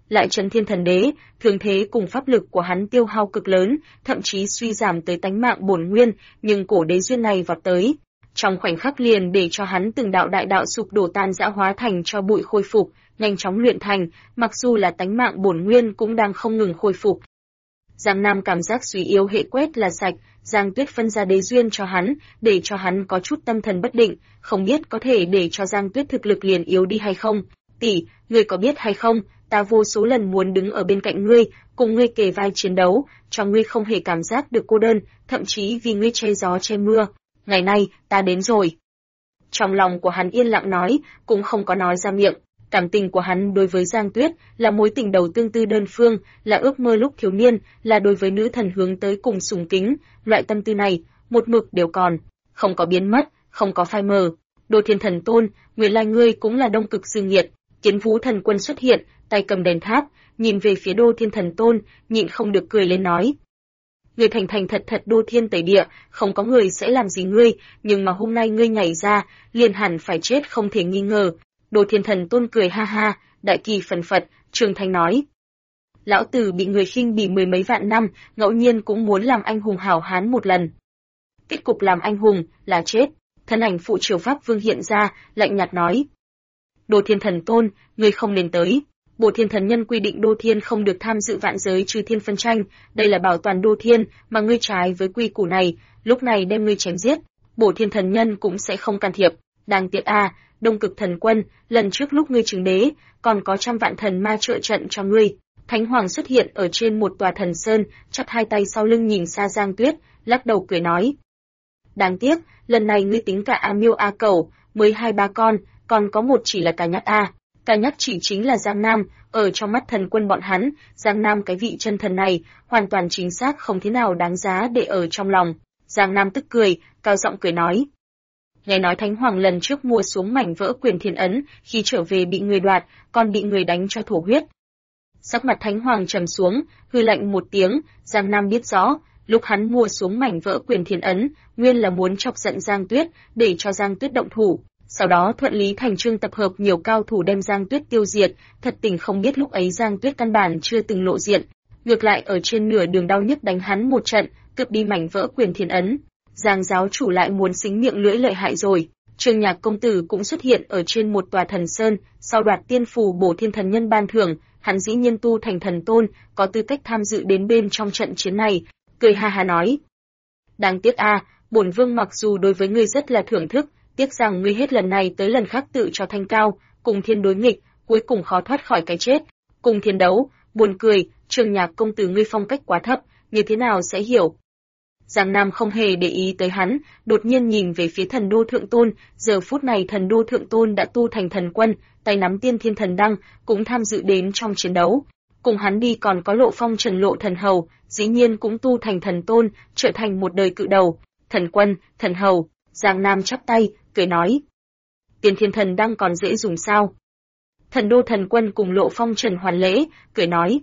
lại Chấn Thiên Thần Đế, thương thế cùng pháp lực của hắn tiêu hao cực lớn, thậm chí suy giảm tới tánh mạng bổn nguyên, nhưng cổ đế duyên này vọt tới, trong khoảnh khắc liền để cho hắn từng đạo đại đạo sụp đổ tan rã hóa thành cho bụi khôi phục, nhanh chóng luyện thành, mặc dù là tánh mạng bổn nguyên cũng đang không ngừng khôi phục. Giang Nam cảm giác suy yếu hệ quét là sạch, Giang Tuyết phân ra đế duyên cho hắn, để cho hắn có chút tâm thần bất định, không biết có thể để cho Giang Tuyết thực lực liền yếu đi hay không. Tỷ, ngươi có biết hay không, ta vô số lần muốn đứng ở bên cạnh ngươi, cùng ngươi kề vai chiến đấu, cho ngươi không hề cảm giác được cô đơn, thậm chí vì ngươi che gió che mưa. Ngày nay, ta đến rồi. Trong lòng của hắn yên lặng nói, cũng không có nói ra miệng. Cảm tình của hắn đối với Giang Tuyết là mối tình đầu tương tư đơn phương, là ước mơ lúc thiếu niên, là đối với nữ thần hướng tới cùng sùng kính, loại tâm tư này, một mực đều còn, không có biến mất, không có phai mờ. Đô Thiên Thần Tôn, nguyên lai ngươi cũng là Đông Cực Dương Nghiệt. Kiến Vũ Thần Quân xuất hiện, tay cầm đèn tháp, nhìn về phía Đô Thiên Thần Tôn, nhịn không được cười lên nói: "Ngươi thành thành thật thật Đô Thiên tẩy địa, không có người sẽ làm gì ngươi, nhưng mà hôm nay ngươi nhảy ra, liền hẳn phải chết không thể nghi ngờ." Đô Thiên Thần Tôn cười ha ha, đại kỳ phần phật, trường thanh nói: "Lão tử bị người khinh bỉ mười mấy vạn năm, ngẫu nhiên cũng muốn làm anh hùng hảo hán một lần. Kết cục làm anh hùng là chết." Thân ảnh phụ triều Pháp Vương hiện ra, lạnh nhạt nói: "Đô Thiên Thần Tôn, ngươi không nên tới. Bổ Thiên Thần Nhân quy định Đô Thiên không được tham dự vạn giới trừ thiên phân tranh, đây là bảo toàn Đô Thiên, mà ngươi trái với quy củ này, lúc này đem ngươi chém giết, Bổ Thiên Thần Nhân cũng sẽ không can thiệp. Đáng tiếc a, Đông Cực Thần Quân, lần trước lúc ngươi chứng đế, còn có trăm vạn thần ma trợ trận cho ngươi." Thánh Hoàng xuất hiện ở trên một tòa thần sơn, chắp hai tay sau lưng nhìn xa Giang Tuyết, lắc đầu cười nói: "Đáng tiếc, lần này ngươi tính cả A Miêu A Cẩu, mới 2-3 con, còn có một chỉ là Cả Nhắc a." Cả Nhắc chỉ chính là Giang Nam, ở trong mắt thần quân bọn hắn, Giang Nam cái vị chân thần này, hoàn toàn chính xác không thế nào đáng giá để ở trong lòng. Giang Nam tức cười, cao giọng cười nói: "Nghe nói Thánh Hoàng lần trước mua xuống mảnh vỡ Quyền Thiên Ấn, khi trở về bị người đoạt, còn bị người đánh cho thổ huyết." Sắc mặt Thánh Hoàng trầm xuống, hừ lạnh một tiếng, Giang Nam biết rõ, lúc hắn mua xuống mảnh vỡ Quyền Thiên Ấn, nguyên là muốn chọc giận Giang Tuyết, để cho Giang Tuyết động thủ, sau đó thuận lý thành trương tập hợp nhiều cao thủ đem Giang Tuyết tiêu diệt, thật tình không biết lúc ấy Giang Tuyết căn bản chưa từng lộ diện, ngược lại ở trên nửa đường đau nhức đánh hắn một trận, cướp đi mảnh vỡ Quyền Thiên Ấn. Giang giáo chủ lại muốn xính miệng lưỡi lợi hại rồi. Trương Nhạc công tử cũng xuất hiện ở trên một tòa thần sơn, sau đoạt tiên phù Bổ Thiên Thần Nhân ban thưởng, hắn dĩ nhiên tu thành thần tôn, có tư cách tham dự đến bên trong trận chiến này, cười ha ha nói: "Đáng tiếc a, bổn vương mặc dù đối với ngươi rất là thưởng thức, tiếc rằng ngươi hết lần này tới lần khác tự cho thanh cao, cùng thiên đối nghịch, cuối cùng khó thoát khỏi cái chết. Cùng thiên đấu, buồn cười, Trương Nhạc công tử ngươi phong cách quá thấp, như thế nào sẽ hiểu?" Giang Nam không hề để ý tới hắn, đột nhiên nhìn về phía Thần Đô Thượng Tôn, giờ phút này Thần Đô Thượng Tôn đã tu thành thần quân, tay nắm Tiên Thiên Thần Đăng, cũng tham dự đến trong chiến đấu. Cùng hắn đi còn có Lộ Phong Trần Lộ Thần Hầu, dĩ nhiên cũng tu thành thần tôn, trở thành một đời cự đầu. Thần quân, thần hầu, Giang Nam chắp tay, cười nói: "Tiên Thiên Thần Đăng còn dễ dùng sao?" Thần Đô Thần Quân cùng Lộ Phong Trần hoàn lễ, cười nói: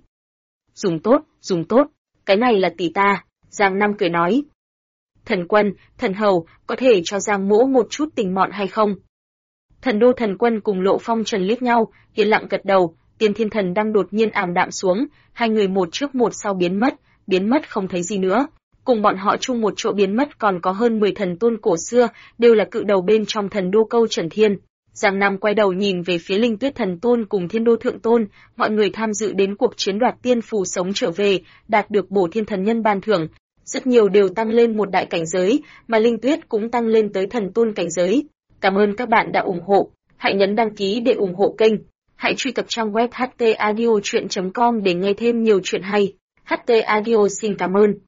dùng tốt, cái này là tỷ ta." Giang Nam cười nói: "Thần quân, thần hầu, có thể cho Giang mỗ một chút tình mọn hay không?" Thần Đô Thần Quân cùng Lộ Phong Trần liếc nhau, yên lặng gật đầu. Tiên Thiên Thần Đăng đột nhiên ảm đạm xuống, hai người một trước một sau biến mất không thấy gì nữa. Cùng bọn họ chung một chỗ biến mất còn có hơn 10 thần tôn cổ xưa, đều là cự đầu bên trong Thần Đô Câu Trần Thiên. Giang Nam quay đầu nhìn về phía Linh Tuyết Thần Tôn cùng Thiên Đô Thượng Tôn, mọi người tham dự đến cuộc chiến đoạt tiên phù sống trở về, đạt được Bổ Thiên Thần Nhân ban thưởng. Rất nhiều đều tăng lên một đại cảnh giới, mà Linh Tuyết cũng tăng lên tới thần tôn cảnh giới. Cảm ơn các bạn đã ủng hộ, hãy nhấn đăng ký để ủng hộ kênh. Hãy truy cập trang web htaudio.com để nghe thêm nhiều chuyện hay. HT Audio xin cảm ơn.